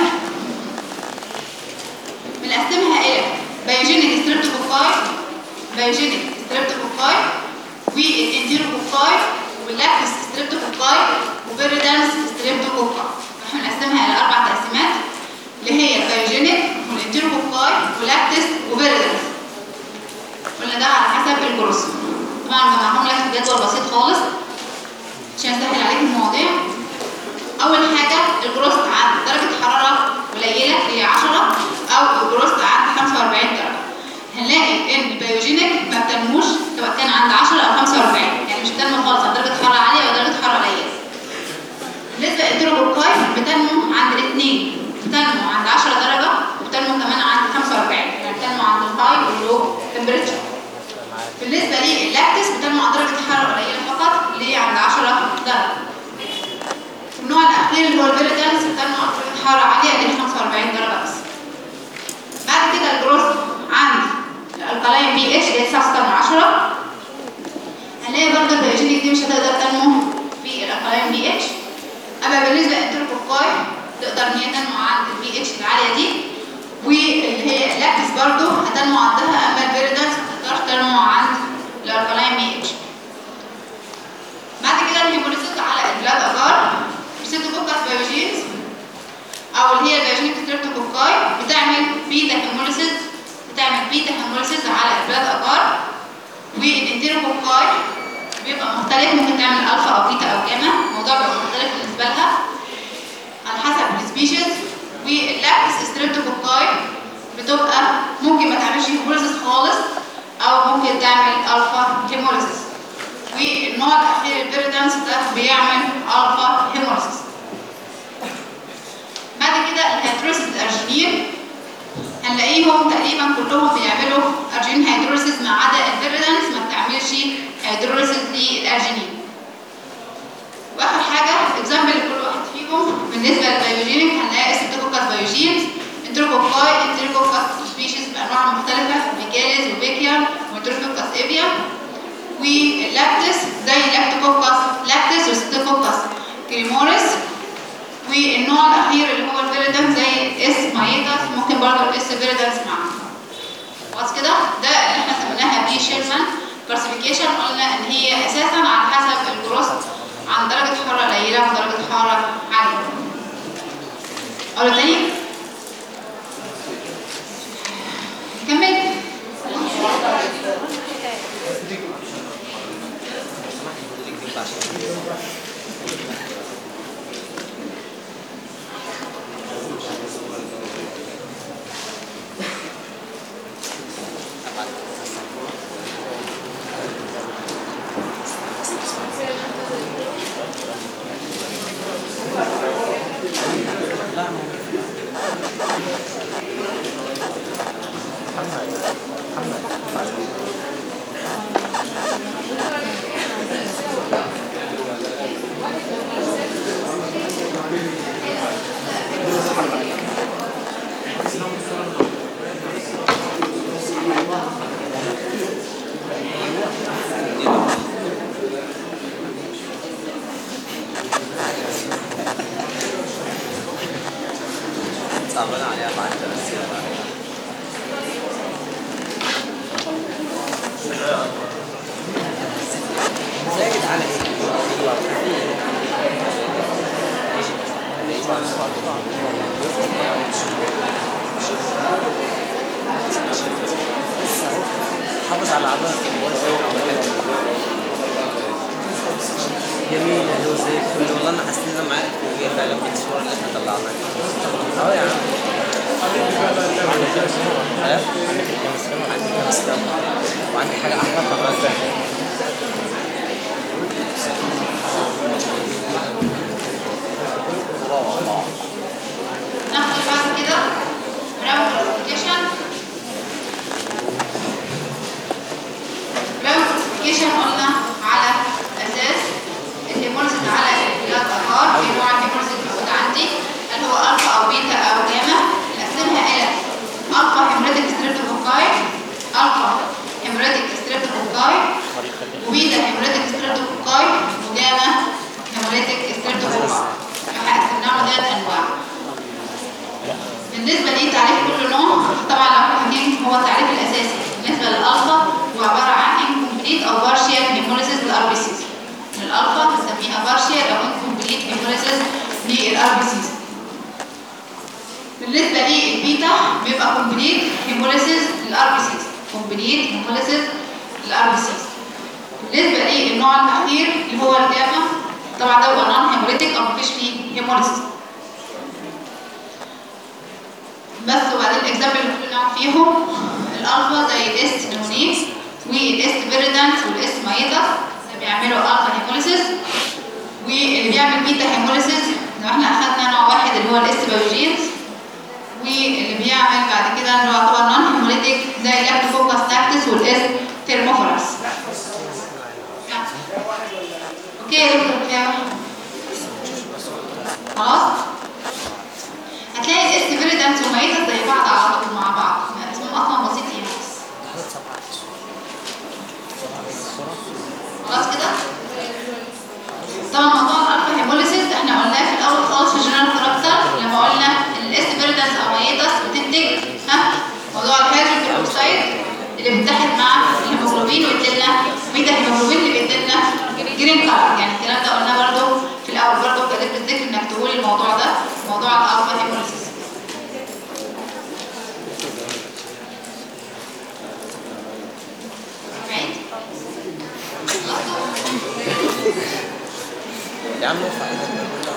بنقسمها الى بايوجينيك ستريبتوكوكاي، بايوجينيك ستريبتوكوكاي والانتيروكوكاي واللاكتس ستريبتوكوكاي وفيريدانس ستريبتوكوكاي. احنا بنقسمها الى 4 تقسيمات اللي هي البايوجينيك والانتيروكوكاي واللاكتس وفيريدانس. قلنا ده على حسب الجروث. طبعا جمعهم لك في جدول بسيط خالص عشان اسهل عليك المواضيع. اول حاجه الجروث عند درجه حراره قليله اللي هي 10 او الجروث عند 45 درجه. هنلاقي ان البيوجينيك ما بتنموش سواء كان عند 10 او 45، يعني مش بتنمو خالص عند درجه حراره عاليه او درجه حراره قليله. بالنسبه للانتيروكوكاي بتنمو عند الاثنين، بتنمو عند 10 درجه وبتنمو كمان عند 45، يعني بتنمو عند الهاي واللو تمبريتشر. بالنسبه لللاكتس بتنمو عند درجه حراره قليله فقط اللي هي عند 10 درجه. النوع الاخير اللي هو الفيريدانس بتنمو عند درجه حراره عاليه اللي هي 45 درجه بس. بعد كده الجروث عند الالكالاين بي اتش اللي هي 9.6. هنلاقي برضه البيوجينيك دي مش هتقدر تنمو في الالكالاين بي اتش. اما بالنسبه للانتروكوكاي تقدر ان هي تنمو عند البي اتش العاليه دي، واللي هي اللاكتس برضه هتنمو عندها. اما الفيريدانس ما تقدرش تنمو عند الالكالاين بي اتش. بعد كده الهيموليسيس على البلاد اجار ستريبتوكوكس بايوجينز او اللي هي البيوجينيك ستريبتوكوكاي بتعمل بيتا هيموليسيس على البلاد اجار. والانتيروكوكاي بيبقى مختلف، ممكن تعمل الفا او بيتا او جاما. الموضوع بيبقى مختلف بالنسبه لها على حسب السبيشيز. واللاكتس ستريبتوكوكاي بتبقى ممكن ما تعملش هيموليسيس خالص او ممكن تعمل الفا هيموليسيس. والنوع الاخير الفيريدانس ده بيعمل الفا هيموليسيس. بعد كده الهيدروليسيس الارجينين هنلاقيهم تقريبا كلهم بيعملوا ارجينين هيدروليسيس ما عدا الفيريدانس ما بتعملش هيدروليسيس للارجينين. واخر حاجه اكزامبل لكل واحد فيهم بالنسبه للبيوجينيك هنلاقي ستريبتوكوكاس بايوجينز، انتروكوكاي، انتروكوكاس سبيشيز بانواع مختلفه، ميكاليز وبيكيا وانتروكوكاس ايفيا. واللاكتس زي لاكتوكوكاس لاكتس وستريبتوكوكاس كريموريس. والنوع الاخير اللي هو الفيريدانس زي اس مايتاس، ممكن برضه الاس فيريدانس معاهم. خلاص كده ده اللي احنا سميناها بي شيرمان كلاسيفيكيشن. قلنا ان هي اساسا على حسب الجروث عن درجه حراره قليله ودرجه حراره عاليه. اقول تاني نكمل. صعبان عليها بعد بس ازاي يا جدعان حافظ على عضلة جميل يا يوسف. والله انا حاسس ان انا معاك وهي فعلا في الصورة اللي احنا طلعناها. يا عم وعندي حاجة أحلى كمان. ناخد بعد كده براون كلاسيفيكيشن. براون كلاسيفيكيشن قلنا على اساس الهيموليسيس على ثلاث اظهار. في نوع الهيموليسيس موجود عندي اللي هو الفا او بيتا او جاما. نقسمها الى الفا هيموليتيك ستريبتوكوكاي، الفا هيموليتيك ستريبتوكوكاي، وبيتا هيموليتيك ستريبتوكوكاي، وجاما هيموليتيك ستريبتوكوكاي. احنا قسمناهم ثلاث انواع. بالنسبه لتعريف كل نوع طبعا لو احنا فاكرين هو التعريف الاساسي بالنسبه للالفا هو عباره عن incomplete او partial hemolysis للار بي سيز. الالفا بنسميها partial او incomplete hemolysis للار بي سيز. بالنسبه للبيتا بيبقى complete hemolysis للار بي سيز، complete hemolysis للار بي سيز. بالنسبه للنوع الاخير اللي هو الجاما طبعا ده هو نون هيموليتيك او مفيش فيه هيموليسيس بس. وبعدين الاكزامبل اللي كلنا فيهم الالفا زي الاس نونيس والاس فيريدانس والاس مايتاس اللي بيعملوا الفا هيموليسيس. واللي بيعمل بيتا هيموليسيس لو احنا اخذنا نوع واحد اللي هو الاس بايوجينز. واللي بيعمل بعد كده اللي هو يعتبر نون هيموليتيك زي لاكتوكوكاس لاكتس والاس ثيرموفورس. اوكي يا دكتور خلاص. هتلاقي الاس فيريدانس ومايتاس زي بعض على طول مع بعض، اسمهم اصلا بسيط يعني. خلاص كده. طبعا موضوع الالفا هيموليسيس احنا قلناه في الاول خالص في جنرال كاركتر لما قلنا الاس فيريدانس او مايتاس بتنتج موضوع الهيدروجين اوكسيد اللي بيتحد مع الهيموجلوبين ويديلنا بيتا هيموجلوبين اللي بيديلنا جرين كلر. يعني الكلام ده قلناه برده في الاول برده كاتب الذكر انك تقول الموضوع ده موضوع الالفا هيموليسيس. يا عم ارفع ايدك.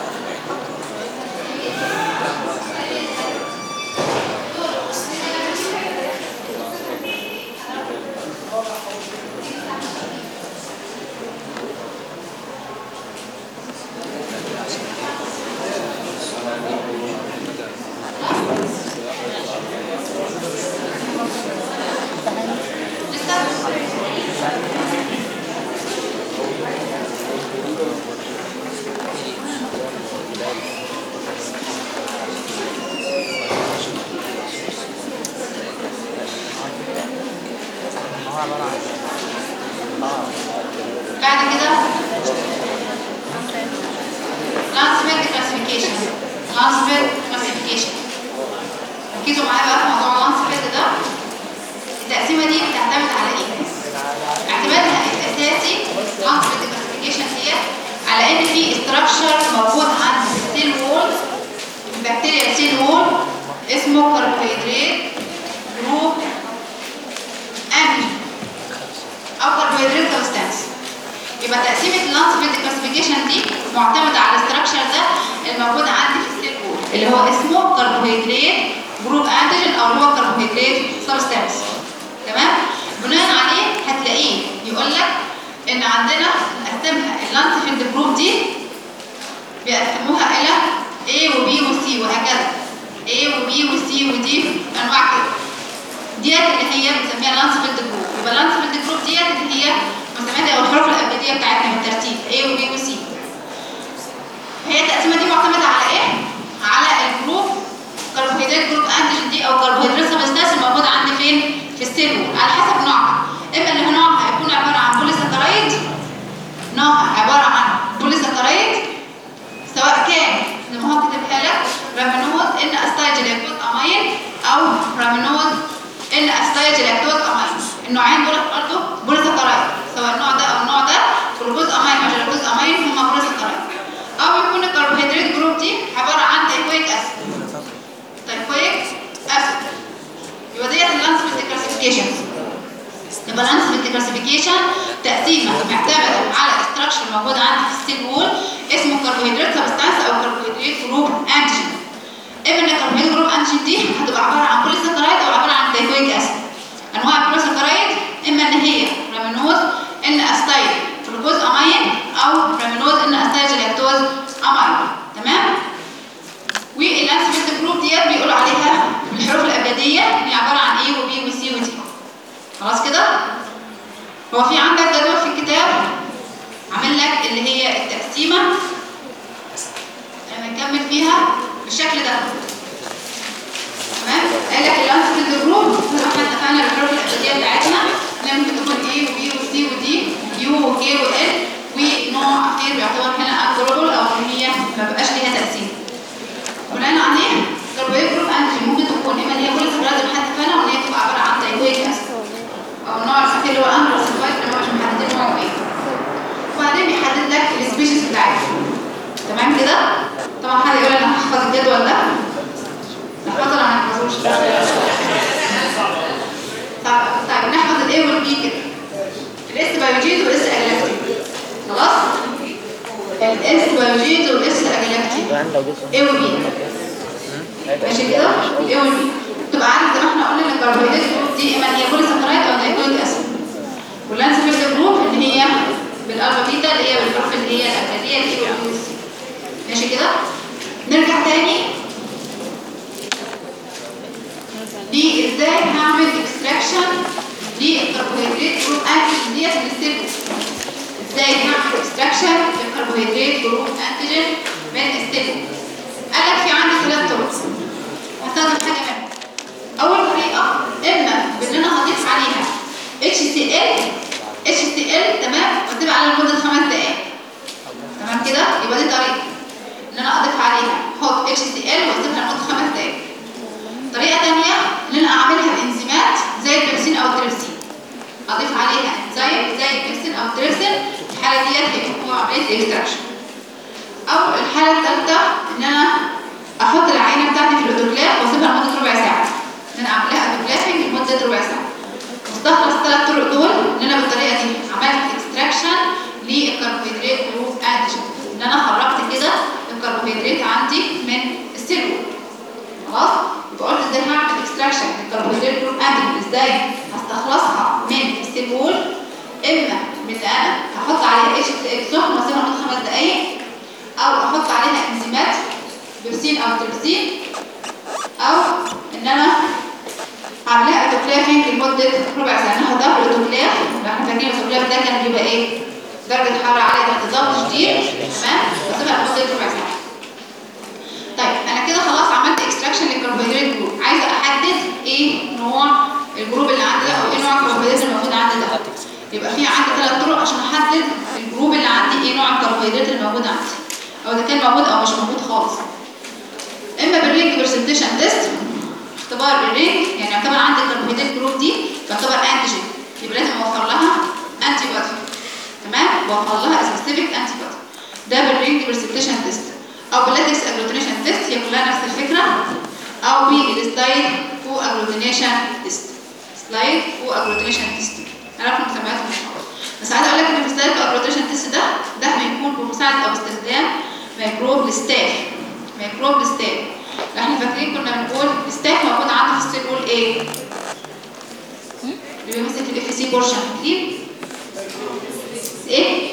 بعد كده لانسفيلد كلاسيفيكيشن. لانسفيلد كلاسيفيكيشن، ركزوا معايا بقى في موضوع لانسفيلد ده. التقسيمه دي بتعتمد على ايه؟ اعتمادها الاساسي لانسفيلد كلاسيفيكيشن دي على ان في استراكشر موجود عند السيل وول، البكتيريا سيل وول، اسمه كربوهيدرات جروب انتيجين او كربوهيدرات سبستانس. يبقى تقسيمه اللانسفيلد كلاسيفيكيشن دي معتمده على الاستراكشر ده الموجود عندي في السيل وول اللي هو اسمه كربوهيدرات جروب انتيجين او اللي هو كربوهيدرات سبستانس. تمام؟ بناء عليه هتلاقيه يقول لك ان عندنا نقسمها اللانسفيلد جروب دي بيقسموها الى A و B و C وهكذا. A و B و C و D انواع كده. ديت اللي هي بنسميها لانسفيلد جروب. يبقى اللانسفيلد جروب ديت اللي هي مسمياتها او الحروف الابجديه بتاعتنا بالترتيب A و B و C. هي التقسيمه دي معتمده على ايه؟ على الجروب كربوهيدرات جروب انتيجين دي او كربوهيدرات سبستانس الموجوده عندي فين؟ في السيل وول على حسب نوعها. اما ان نوعها هيكون عباره عن بوليساكرايد، نوعها عباره عن بوليساكرايد سواء كان زي ما هو كاتبها لك رامينوز ان استايج لاكتوز امين او رامينوز ان استايج لاكتوز امين. النوعين دول برضه بوليساكرايد، سواء النوع ده او النوع ده جلوكوز امين او جلوكوز امين هما بوليساكرايد. او يكون الكربوهيدرات جروب دي عباره عن تايكويك اسيد. تايكويك اسيد. يبقى ديت اللانسفيلد كلاسيفيكيشن. يبقى اللانسفيلد كلاسيفيكيشن تقسيمه معتمده على استراكشر موجود عندي في السيل وول اسمه كربوهيدرات سبستانس او كربوهيدرات جروب انتيجين. اما ان الكربوهيدرات جروب انتيجين دي هتبقى عباره عن بوليساكرايد او عباره عن تايكويك اسيد. انواع البوليساكرايد اما ان هي رامينوز ان استايل جلوكوز امين او رامينوز ان استايل لاكتوز امين. تمام؟ واللانسفيلد جروب ديت بيقولوا عليها بالحروف الابجديه هي عباره عن A و B و C و D. خلاص كده؟ هو في عندك جدول في الكتاب عامل لك اللي هي التقسيمه هنكمل فيها بالشكل ده. تمام؟ قال لك اللانسفيلد جروب احنا اتفقنا الحروف الابجديه بتاعتنا اللي ممكن تكون A و B و C و D U و K و L ونوع اخير بيعتبر هنا انجروبل او ان هي ما بقاش ليها تقسيم. بناء عليه كربوهيدرات جروب انتيجين ممكن تكون اما اللي هي بوليساكرايد اللي احنا اتفقنا وان هي تبقى عباره عن تايكويك اسيد او النوع الاخير اللي هو انجروسيفايد اللي هو مش محددين نوعه ايه. وبعدين بيحدد لك السبيشيز بتاعتها. تمام كده؟ طبعا حد يقول انا هحفظ الجدول ده. نحفظه ولا ما نحفظوش؟ طيب نحفظ الاي والبي كده. الاس بايوجينز والاس اجلاكتيك. خلاص؟ الاس بايوجينز والاس اجلاكتيك. اي وبي. ماشي كده؟ الاي والبي. تبقى عارف زي ما احنا قلنا ان الكربوهيدرات جروب دي اما هي بوليساكرايد او تايكويك اسيد. واللانسفيلد جروب اللي هي بالالفا بيتا اللي هي بالحروف اللي هي الابجديه الاي والبي والسي. ماشي كده؟ نرجع تاني دي ازاي هعمل اكستراكشن للكربوهيدرات جروب انتيجين ديت من السيل. ازاي هعمل اكستراكشن للكربوهيدرات جروب انتيجين من السيل؟ قال لك في عندي 3 طرق هستخدم حاجه منهم. اول طريقه اما بان انا هضيف عليها HCl تمام واسيبها على لمده 5 دقائق. تمام كده؟ يبقى دي طريقه ان انا اضيف عليها احط HCl واسيبها لمده 5 دقائق. طريقه ثانيه ان انا اعملها بانزيمات زي البيبسين او التريبسين. اضيف عليها انزيم زي البيبسين او التريبسين. الحاله ديت هي عمليه الاكستراكشن. او الحاله الثالثه ان انا احط العينه بتاعتي في الاوتوكلاف واسيبها لمده ربع ساعه. ان انا اعمل لها اوتوكلافنج لمده ربع ساعه. واستخلص ال3 طرق دول ان انا بالطريقه دي عملت اكستراكشن للكربوهيدرات جروب انتيجين. ان انا ازاي هستخلصها من السيل وول، اما من انا هحط عليها HTX سخن واسيبها لمده 5 دقائق، او احط عليها انزيمات بيرسين او ترسين، او ان انا هعمل لها اوتوكلافنج لمده ربع ساعه. ناخد ضغط الاوتوكلاف، احنا فاكرين الاوتوكلاف ده كان بيبقى ايه؟ درجه حراره عاليه تحت ضغط شديد، تمام؟ بسيبها لمده ربع ساعه. طيب انا كده خلاص عملت اكستراكشن للكربوهيدرات جروب، عايزه احدد ايه نوع الجروب اللي عندي ده او ايه نوع الكربوهيدرات الموجود عندي ده. يبقى في عندي 3 طرق عشان احدد الجروب اللي عندي ايه نوع الكربوهيدرات اللي موجود عندي، او اذا كان موجود او مش موجود خالص. اما بالرينج برزنتيشن تيست، اختبار الرينج، يعني يعتبر عندي الكربوهيدرات جروب دي تعتبر انتيجين، يبقى لازم اوفر لها انتي بودي، تمام؟ بوفر لها سبيسيفيك انتي بودي، ده بالرينج برزنتيشن تيست. او باللاتكس اجلوتينيشن تيست، هي كلها نفس الفكره. او بالسلايد كو اجلوتينيشن تيست، سلايد كو اجلوتينيشن تيست، عرفنا مسمياتهم مش موجوده. بس عايزه اقول لك ان السلايد كو اجلوتينيشن تيست ده بيكون بمساعده او باستخدام ميكروب الستاف. ميكروب الستاف احنا فاكرين كنا بنقول الستاف موجود عنده في السيل وول ايه؟ اللي بيمسك الاف سي بورشن، فاكرين؟ ايه؟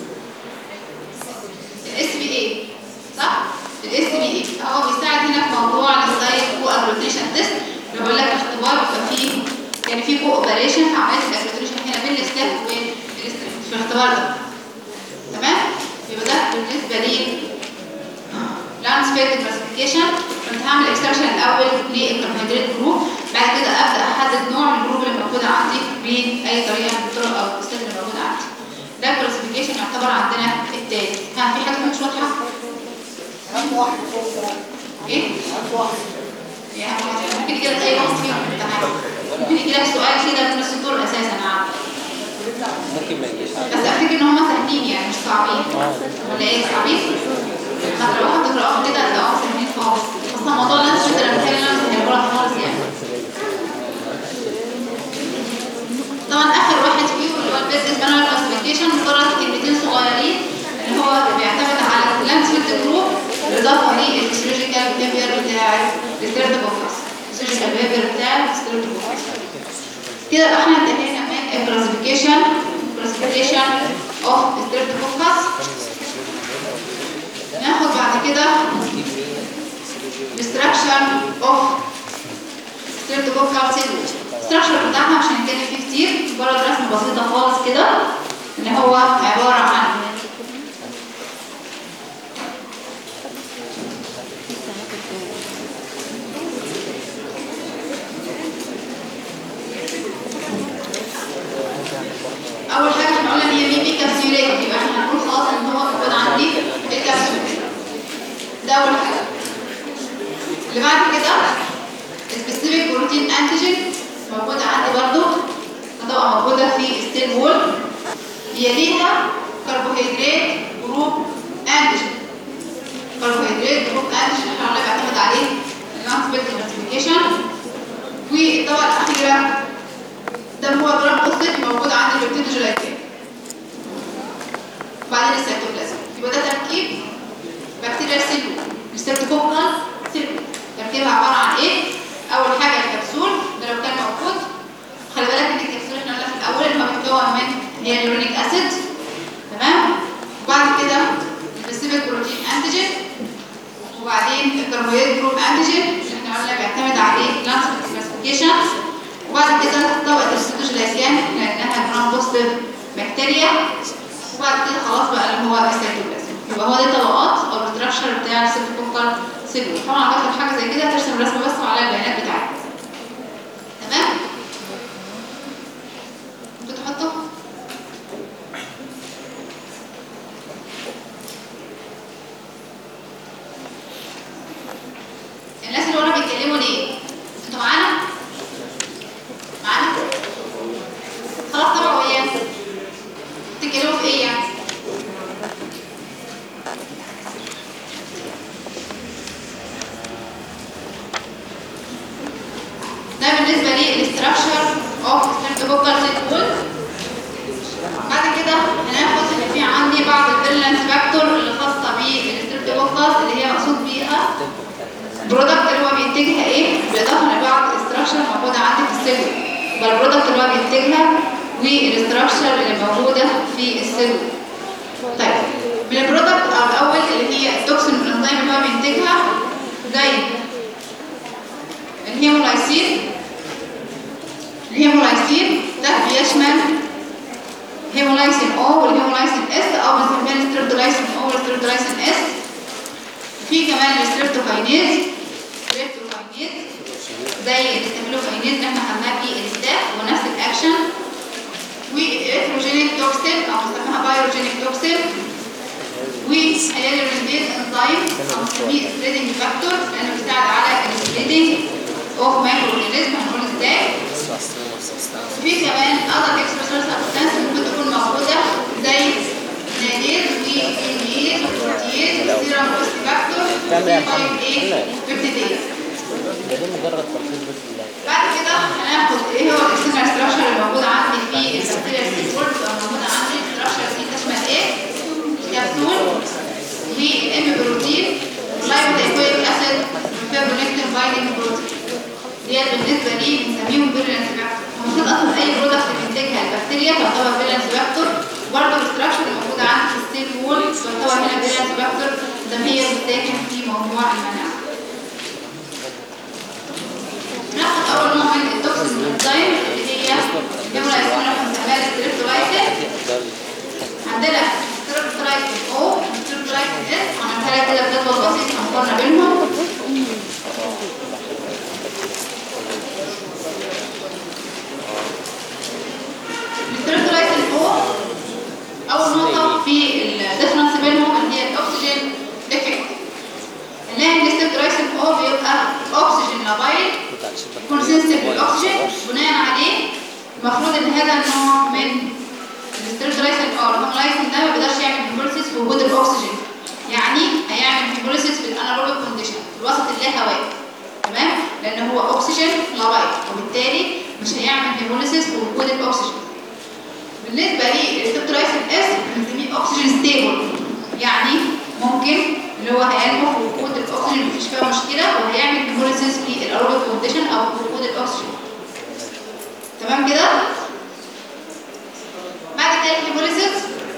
الاس بي اي، صح؟ الاس بي اي هو بيساعد هنا في موضوع السلايد كو اجلوتينيشن تيست، اللي بقول لك اختبار بيبقى فيه يعني في كو اوبريشن في عمليه الاجلوتينيشن هنا بين الستاف وبين في الاختبار ده، تمام؟ يبقى ده بالنسبه لي لانس فيت كلاسيفيكيشن. كنت هعمل اكستراكشن الاول للكربوهيدرات جروب، بعد كده ابدا احدد نوع الجروب اللي موجود عندي باي طريقه من الطرق او التستات اللي موجوده عندي. ده الكلاسيفيكيشن يعتبر عندنا التالت. في حاجه مش واضحه؟ ايه؟ يعني ممكن يجي لك اي واحد فيهم في الامتحان، ممكن يجي لك سؤال كده من السطور اساسا عارف، ممكن ما يجيش، بس افتكر ان هم سهلين يعني مش صعبين، ولا ايه؟ صعبين؟ لو واحد تقراهم كده هتلاقوهم سهلين خالص، اصلا موضوع اللانس شوت انا متهيألي انا مش هيقراها خالص يعني. طبعا اخر واحد فيهم اللي هو البيزنس مانوال كلاسيفيكيشن، مجرد كلمتين صغيرين اللي هو بيعتمد على اللانس فيت جروب بالاضافه للفسيولوجيكال بيهيفير بتاع الستريبتوكوكس، الفسيولوجيكال بيهيفير بتاع الستريبتوكوكس. كده يبقى احنا انتهينا من الكلاسيفيكيشن اوف ستريبتوكوكس. ناخد بعد كده الاستراكشر اوف ستريبتوكوكال سيل. الاستراكشر بتاعها مش هنتكلم فيه كتير، مجرد رسمه بسيطه خالص كده ان هو عباره عن اول حاجه احنا قلنا ان هي ميمي كابسيولات، يبقى احنا هنقول خلاص ان هو موجود عندي الكبسول، ده اول حاجه. اللي بعد كده سبيسيفيك بروتين انتيجين موجوده عندي برضو، هتبقى موجوده في السيل وول. يليها كربوهيدرات جروب انتيجين. كربوهيدرات جروب انتيجين احنا قلنا بيعتمد عليه اللانس فيت كلاسيفيكيشن. والطبقه الاخيره ده هو جرام بوزيتيف موجود عندي في البيبتيدوجلايكان. وبعدين السيتوبلازم، يبقى ده تركيب بكتيريا سيل وول. الستريبتوكوكال سيل وول تركيبها عباره عن ايه؟ اول حاجه الكبسول ده لو كان موجود، خلي بالك ان الكبسول احنا قلنا في الاول ان هو بيتكون من هيالورونيك اسيد، تمام؟ وبعد كده السبيسيفيك بروتين انتيجين، وبعدين الكربوهيدرات جروب انتيجين اللي احنا قلنا بيعتمد عليه لانس كلاسيفيكيشن. وبعد كده طبقه السيتوجلايكان لانها جرام بوزيتيف بكتيريا. وبعد كده خلاص بقى اللي هو السيتوبلازم. يبقى هو دي طبقات او الاستراكشر بتاع الستريبتوكوكال سيل وول. طبعا هتاخد حاجه زي كده ترسم رسمه بس على البيانات بتاعتك، تمام؟ ممكن تحطه الناس اللي ورا بيتكلموا ليه؟ انتوا معانا؟ معانا؟ خلاص طبعا ويانا. بتتكلموا في ايه يعني؟ يبقى البرودكت اللي هو بينتجها والاستراكشر اللي موجوده في السيل. طيب من البرودكت الاول اللي هي التوكسين والانزيم اللي هو بينتجها زي الهيمولايسين. الهيمولايسين ده بيشمل هيمولايسين او والهيمولايسين اس او بنسميها الستريبتولايسين او والستريبتولايسين اس. في كمان الستريبتوكاينيز زي الاستاميلوكاينيز اللي احنا خدناها في الستاف ونفس الاكشن. والالكتروجينيك توكسين او بنسميها بايروجينيك توكسين. والهيالورونيز انزيم او بنسميه سبريدنج فاكتور لانه بيساعد على السبريدنج اوف مايكرو اورجانيزم. هنقول ازاي. في كمان اذر اكسترا سبستانس ممكن تكون موجوده زي ناديز وكيميز وبروتيز وسيرم بوست فاكتور وبيبتيديز. مجرد تلخيص بس. بعد كده هناخد ايه هو الاكسترنال ستراكشر اللي موجود عندي في البكتيريا سيل وول. بتبقى موجوده عندي ستراكشر دي تشمل ايه؟ الكبسول والام بروتين واللايبوتيكويك اسيد والفيبرونكتين بايندينج بروتين. ديت بالنسبه لي بنسميهم فيرلنس فاكتور. المفروض اصلا اي برودكت بتنتجها البكتيريا تعتبر فيرلنس فاكتور. برضه الاستراكشر اللي موجوده عندي في السيل وول تعتبر هنا فيرلنس فاكتور زي ما هي بتتاكل في موضوع المناعه. ناخد اول نوع من التوكسين والانزيم اللي هي الهيمولايسين اللي احنا بنسميها الستريبتولايسين. عندنا الستريبتولايسين او والستريبتولايسين اس. هنعملها لك كده بجدول بسيط هنقارن بينهم. الستريبتولايسين او اول نقطه في الديفرنس بينهم اللي هي الاكسجين افكت. نلاقي ان الستريبتولايسين او بيبقى اكسجين لابايل يكون سنسيتيف للاكسجين. بناء عليه المفروض ان هذا النوع من الستريبتولايسين او الهيمولايسين ده ما بيقدرش يعمل هيموليسيس في وجود الاكسجين. يعني هيعمل هيموليسيس في الانابوبيك كونديشن في الوسط اللاهوائي. تمام؟ لان هو اكسجين لابايل وبالتالي مش هيعمل هيموليسيس في وجود الاكسجين. بالنسبه للستريبتولايسين اس بنسميه اكسجين ستيبل. يعني ممكن اللي هو هينمو في وجود الاكسجين مفيش فيها مشكله وهيعمل هيموليسيس في الانابوبيك كونديشن او في وجود الاكسجين. تمام كده؟ بعد كده الهيموليسيس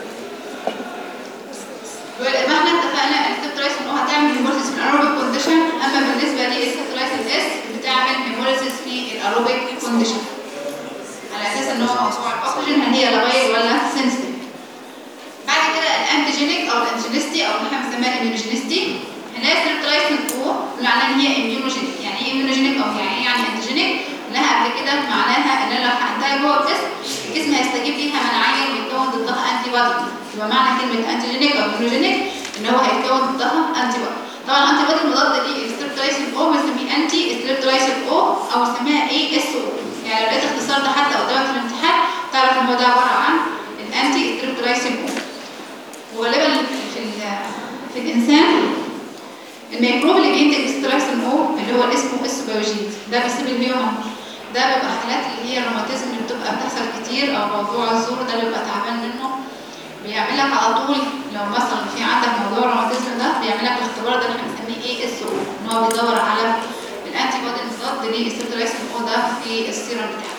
ما احنا اتفقنا ان الستريبتولايسين او هتعمل هيموليسيس في الانابوبيك كونديشن. اما بالنسبه للستريبتولايسين اس بتعمل هيموليسيس في الانابوبيك كونديشن على اساس ان هو موضوع الاكسجين هل هي لابايل ولا سنسيتيف. بعد كده الانتيجينيك او الانتيجينيستي او اللي احنا بنسميها الاميونوجينيستي. هنلاقي الستريبتولايسين او معناها ان هي اميونوجينيك. يعني ايه اميونوجينيك او يعني ايه يعني انتيجينيك؟ قلناها قبل كده معناها ان انا لو حقنتها جوه الجسم هيستجيب ليها مناعيا ويتكون ضدها انتي بودي. يبقى معنى كلمه انتيجينيك او اميونوجينيك ان هو هيتكون ضدها انتي بودي. طبعا الانتي بودي المضاد للستريبتولايسين او بنسميه انتي ستريبتولايسين او بنسميها اي اس او. يعني لو لقيت اختصار ده حتى قدامك في الامتحان تعرف ان هو ده عباره عن الانتي ستريبتولايسين او. وغالبا في الانسان الميكروب اللي بينتج الستريبتولايسين او اللي هو اسمه السوبيوجينز ده بيسيب الهيومن. ده بيبقى حالات اللي هي الروماتيزم اللي بتبقى بتحصل كتير او موضوع الزور ده اللي بيبقى تعبان منه. بيعمل لك على طول لو مثلا في عندك موضوع الروماتيزم ده بيعمل لك الاختبار ده اللي احنا بنسميه اي اس او ان هو بيدور على الانتي بودي المضاد للستريبتولايسين او ده في السيرم بتاعه.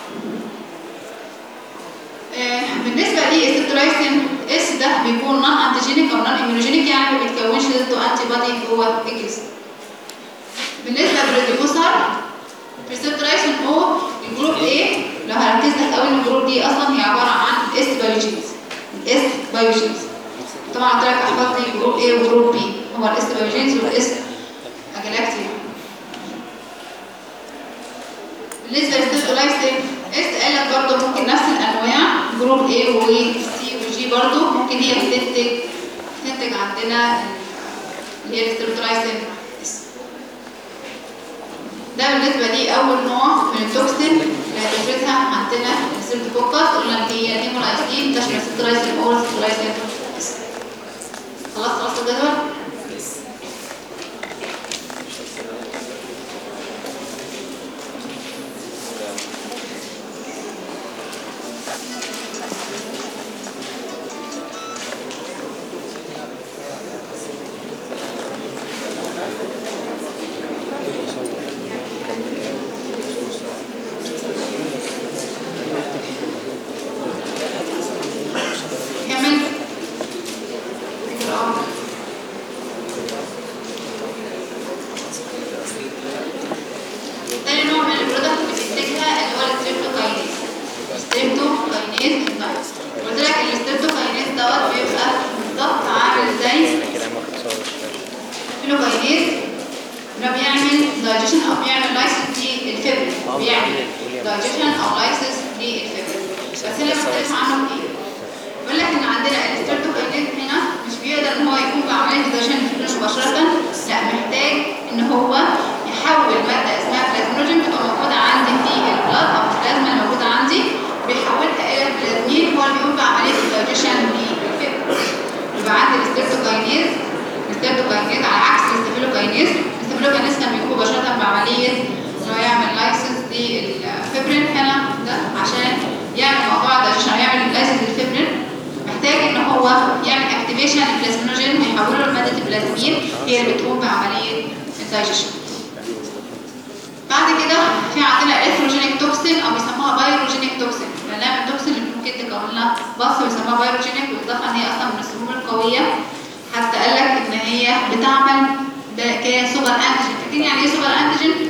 بالنسبه للستريبتولايسين اس ده بيكون نون انتيجينيك او نون اميونوجينيك يعني ما بيتكونش ضده انتي بودي جوه الجسم. بالنسبه للريديوسر الستريبتولايسين او الجروب A لو هركز لك قوي ان الجروب دي اصلا هي عباره عن الاس بايوجينز. الاس بايوجينز طبعا قلت لك احفظ لي جروب A وجروب B هو الاس بايوجينز والاس اجلاكتيا. بالنسبه للستريبتولايسين اس قال لك برضه ممكن نفس الانواع جروب A وسي وجي برضه ممكن هي تنتج عندنا اللي هي الستريبتولايسين. ده بالنسبه لي اول نوع من التوكسين اللي هتفرزها عندنا السيرتوكوكس. قلنا ان هي هيمولايسين تشمل الستريبتولايسين او الستريبتولايسين. خلاص الجدول. كاينيز انزيم. قلت لك الستريبتوكاينيز دوت بيبقى بالظبط عامل زي الفيلوكاينيز انه بيعمل دايجيشن او بيعمل لايسيس للفيبرين، بيعمل دايجيشن او لايسيس للفيبرين. بس اللي بختلف عنه ايه؟ بيقول لك ان عندنا الستريبتوكاينيز هنا مش بيقدر ان هو يقوم بعمليه دايجيشن للفيبرين مباشره، لا محتاج ان هو يحول ماده اسمها بلازمينوجين بتبقى موجوده عندي في البلاد او البلازما الموجوده عندي، بيحولها الى بلازمين هو اللي بيقوم بعمليه الدايجيشن للفيبرين. يبقى عندي الستريبتوكاينيز على عكس الاستافيلوكاينيز كان بيقوم مباشره بعمليه انه يعمل لايسيس للفيبرين هنا ده عشان يعمل موضوع الدايجيشن، يعمل لايسيس للفيبرين محتاج ان هو يعمل اكتيفيشن للبلازمينوجين ويحوله لماده البلازمين هي اللي بتقوم بعمليه الدايجيشن. بعد كده في عندنا الكتروجينيك توكسين او بيسموها بايروجينيك توكسين، لان التوكسين اللي ممكن تكون لها بص بيسموها بايروجينيك، بالاضافه ان هي اصلا من السموم القويه، حتى قال لك ان هي بتعمل كسوبر انتيجين. فاكرين يعني ايه سوبر انتيجين؟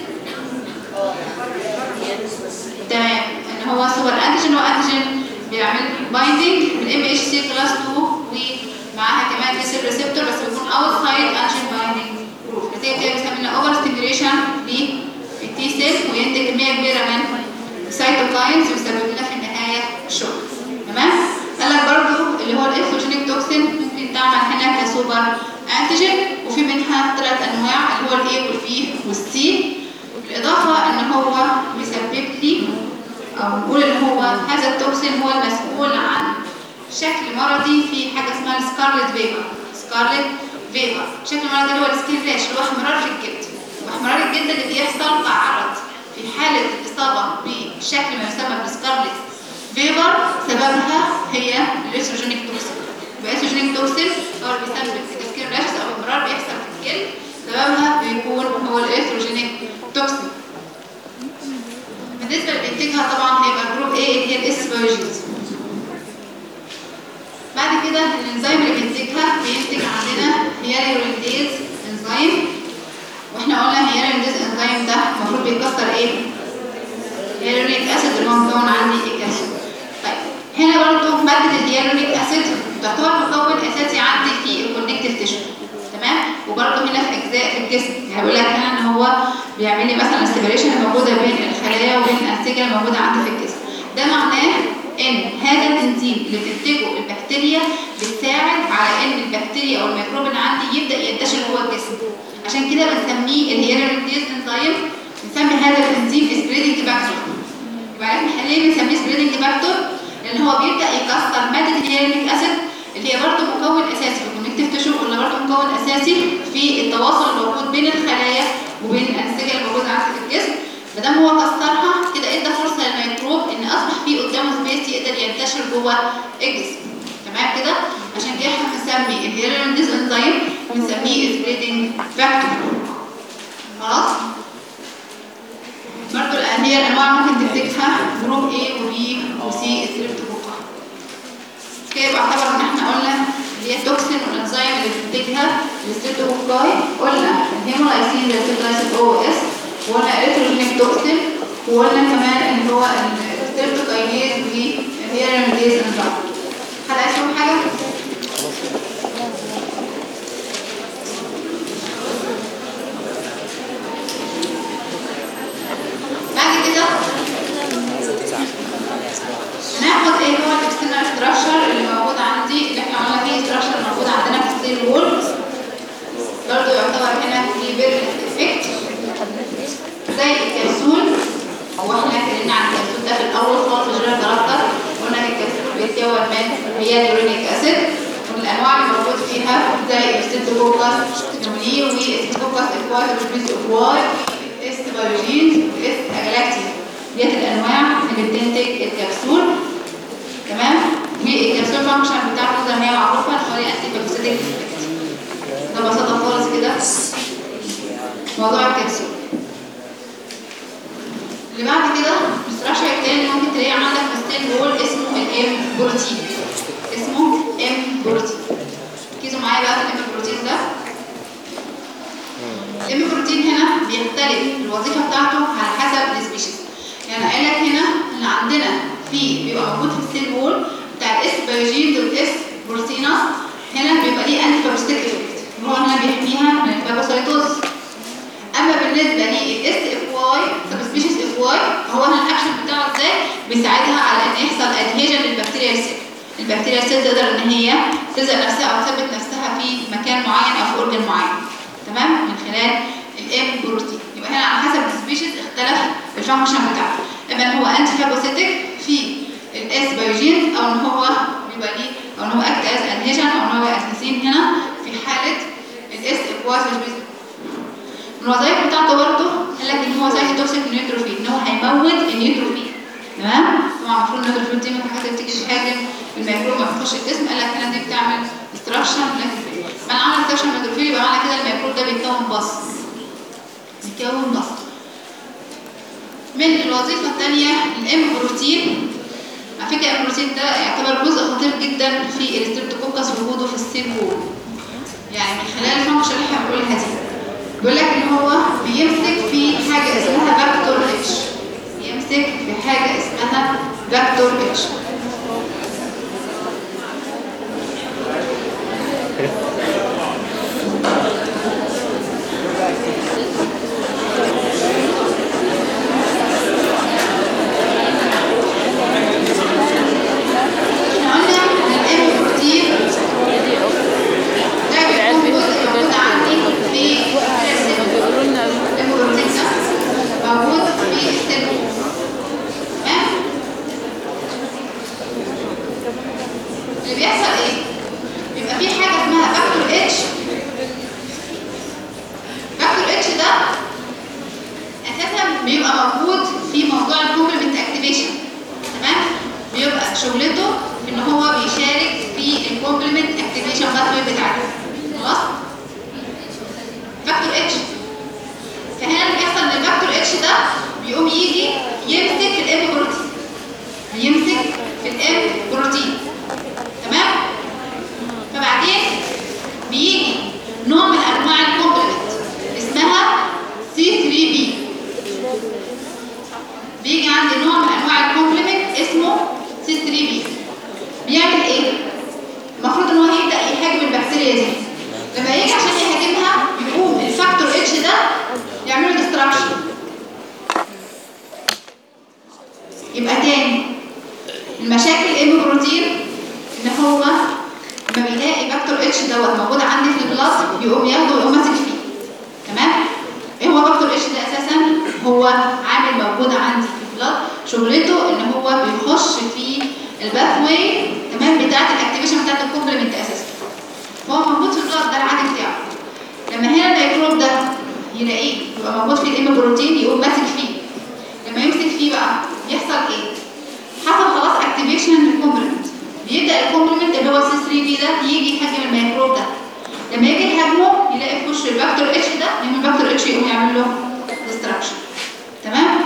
تمام، ان هو سوبر انتيجين هو انتيجين بيعمل بايندينج بالام اتش سي كلاس 2 ومعاها كمان اس ريسبتور بس بيكون اوتسايد انتيجين بايندينج جروب، نتيجه كده بيسمينا اوفر ستيميوليشن للتي سيل وينتج كميه كبيره من السيتوكاينز ويسبب لنا في النهايه شوك. تمام؟ قال لك برضه اللي هو الاكسوجينيك توكسين ممكن تعمل هنا كسوبر انتيجين، وفي منها 3 انواع اللي هو الاي والبي والسي، بالاضافه ان هو بيسبب لي او نقول ان هو هذا التوكسين هو المسؤول عن شكل مرضي في حاجه اسمها السكارلت فيبر. شكل مرضي اللي هو السكين راش اللي هو احمرار في الجلد، واحمرار الجلد اللي بيحصل تعرض في حاله الاصابه بشكل ما يسمى بالسكارلت فيبر سببها هي الاستروجينيك توكسين. الاستروجينيك توكسين هو اللي بيسبب السكين راش او احمرار بيحصل في الجلد، سببها بيكون هو الاستروجينيك توكسين. بالنسبه لبنتجها طبعا هيبقى جروب A اللي هي الاس بايوجينز. بعد كده الانزيم اللي بينتجها بينتج عندنا هيالورونيديز انزيم، واحنا قلنا هيالورونيديز انزيم ده المفروض بيكسر ايه؟ هيالورونيك اسيد اللي هو مكون عندي الكالسيوم. طيب هنا برضه ماده الهيالورونيك اسيد تعتبر مكون اساسي عندي في الكونكتيف تيشو، تمام؟ وبرضه هنا في اجزاء في الجسم، يعني بيقول لك هنا ان هو بيعمل لي مثلا السيبريشن الموجوده بين الخلايا وبين الانسجه الموجوده عندي في الجسم. ده معناه ان هذا الانزيم اللي بتنتجه البكتيريا بتساعد على ان البكتيريا او الميكروب اللي عندي يبدا ينتشر جوه الجسم. عشان كده بنسميه الهيالورونيديز انزيم، بنسمي هذا الانزيم سبريدنج فاكتور. يبقى احنا ليه بنسميه سبريدنج فاكتور؟ لان هو بيبدا يكسر ماده الهيالورونيك اسيد اللي هي برضه مكون اساسي في الكونكتيف تيشو، ولا برضه مكون اساسي في التواصل الموجود بين الخلايا وبين الانسجه الموجوده عندي في الجسم. ما دام هو كسرها كده ادى فرصه للميكروب ان اصبح فيه قدامه سبيس يقدر ينتشر جوه الجسم. تمام كده؟ عشان كده احنا بنسمي الهيالورونيديز انزيم بنسميه سبريدنج فاكتور. خلاص؟ برضه هي الانواع ممكن تفتكرها جروب A وB وC ستريبتوكوكا. كده يبقى اعتبر ان احنا قلنا اللي هي التوكسين والانزيم اللي بتنتجها الستريبتوكوكاي، قلنا الهيمولايسين اللي بتنتج OS، وقلنا الكتروجينيك توكسين، وقلنا كمان اللي هو الستريبتوكاينيز والهيالورونيديز انزيم. حد عايز يقول حاجه؟ بعد كده ناخد ايه هو الاكسترنال ستراكشر اللي موجود عندي، اللي احنا قلنا فيه ستراكشر موجود عندنا في السيل وول، برضه يعتبر هنا في بيرنت افكت زي الكبسول. واحنا اتكلمنا عن الكبسول ده في الاول خالص في جرعه درجه، قلنا ان الكبسول بيتكون من هيالورونيك اسيد، والانواع اللي موجود فيها زي الستريبتوكوكاس نوموني والستريبتوكوكاس اكواي والبيس اوكواي والاستبايوجينز والاستاجلاكتين. ديت الانواع اللي بتنتج الكبسول. تمام؟ والكبسول فانكشن بتاعته زي ما هي معروفه ان هو انتي باكتيريك. ده ببساطه خالص كده موضوع الكبسول. اللي بعد كده الاستراكشر الثاني اللي ممكن تلاقيه عندك في السيل وول اسمه الام بروتين. اسمه ام بروتين. ركزوا معايا بقى في الام بروتين ده. الام بروتين هنا بيختلف الوظيفه بتاعته على حسب السبيشيز. يعني قال لك هنا ان عندنا بيبقى موجود في السيل وول بتاع الاس بايوجينز والاس بروتينس. هنا بيبقى ليه انتي فاجوستيك افكت، هو هنا بيحميها من الفاجوسايتوز. اما بالنسبه للاس اف واي سب سبيشيز اف واي، هو هنا الاكشن بتاعه ازاي؟ بيساعدها على ان يحصل ادهيجن للبكتيريا سيل. البكتيريا سيل تقدر ان هي تلزق نفسها او تثبت نفسها في مكان معين او في اورجن معين، تمام، من خلال الام بروتين. يبقى هنا على حسب السبيشيز اختلف الفانكشن بتاعته، اما ان هو انتي فاجوسيتك في الاس بايوجين، او ان هو بيبقى ليه، او ان هو اكت از ادهيجن، او ان هو ادهيسين هنا في حاله الاس اف واي سبيشيز. الوظائف بتاعته برضه قال لك ان هو زي توكسيك نيوتروفيل، ان هو هيموت النيوتروفيل، تمام. طبعا المفروض النيوتروفيل دي من الحاجات اللي بتيجي تهاجم الميكروب ما بتخش الجسم، قال لك هنا دي بتعمل ديستراكشن للنيوتروفيل. ما انا عملت ديستراكشن للنيوتروفيل يبقى معنى كده الميكروب ده بيتكون بص. من الوظيفه الثانيه الام بروتين. على فكره الام بروتين ده يعتبر جزء خطير جدا في الستريبتوكوكس وجوده في السيل وول، يعني من خلال الفانكشن اللي احنا بنقولها دي. بيقول لك ان هو بيمسك في حاجه اسمها فاكتور اتش، يمسك في حاجه اسمها فاكتور اتش. اللي بيحصل ايه؟ بيبقى في حاجه اسمها فاكتور اتش. فاكتور اتش ده اساسا بيبقى موجود في موضوع الكومبلمنت اكتيفيشن، تمام؟ بيبقى شغلته ان هو بيشارك في الكومبلمنت اكتيفيشن باثوي بتاعته، خلاص؟ فاكتور اتش. فهنا اللي بيحصل ان الفاكتور اتش ده بيقوم يجي يمسك في الام بروتين، يمسك في الام بروتين، تمام؟ فبعدين بيجي نوع من انواع الكومبلمنت اسمها C3B. بيجي عندي نوع من انواع الكومبلمنت اسمه C3B. بيعمل ايه؟ المفروض ان هو يبدا يهاجم البكتيريا دي. لما يجي عشان يهاجمها يقوم الفاكتور اتش ده يعمل له ديستراكشن. يبقى تاني المشاكل الام بروتين ان هو لما بيلاقي فاكتور اتش دوت موجود عندي في البلاد يقوم ياخده ويقوم ماسك فيه، تمام؟ ايه هو فاكتور اتش ده؟ اساسا هو عامل موجود عندي في البلاد، شغلته ان هو بيخش في الباثوي، تمام، بتاعه الاكتيفيشن بتاعه الكومبلمنت اساسا. هو موجود في البلاد، ده العادي بتاعه. لما هنا الميكروب ده يلاقيه يبقى موجود في الام بروتين يقوم ماسك فيه. لما يمسك فيه بقى يحصل ايه؟ حصل خلاص اكتيفيشن للكومبلمنت، بيبدا الكومبلمنت اللي هو C3B ده يجي يهاجم الميكروب ده. لما يجي يهاجمه يلاقي في وش الفاكتور اتش ده، يقوم الفاكتور اتش يقوم يعمل له ديستراكشن، تمام؟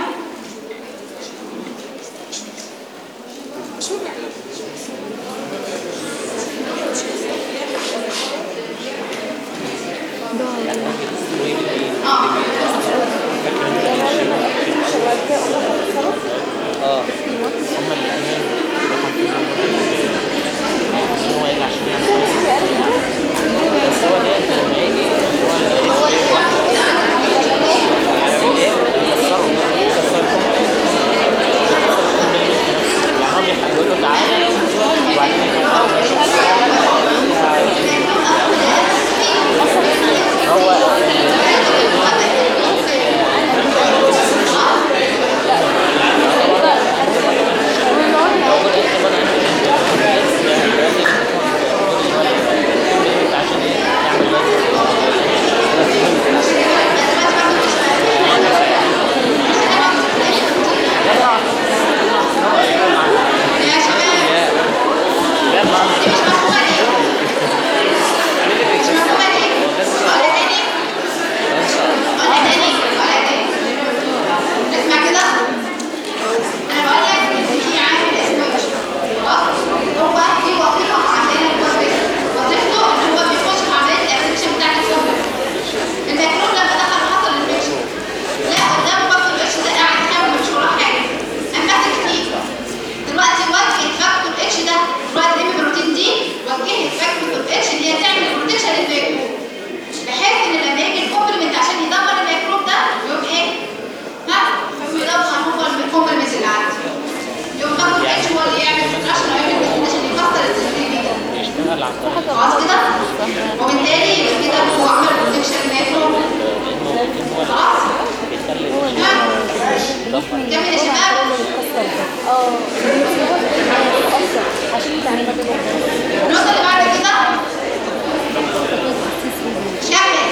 خلاص كده؟ وبالتالي يبقى كده هو عمل بروتكشن ناتو. خلاص؟ كمل يا شباب. النقطة اللي بعد كده كمل.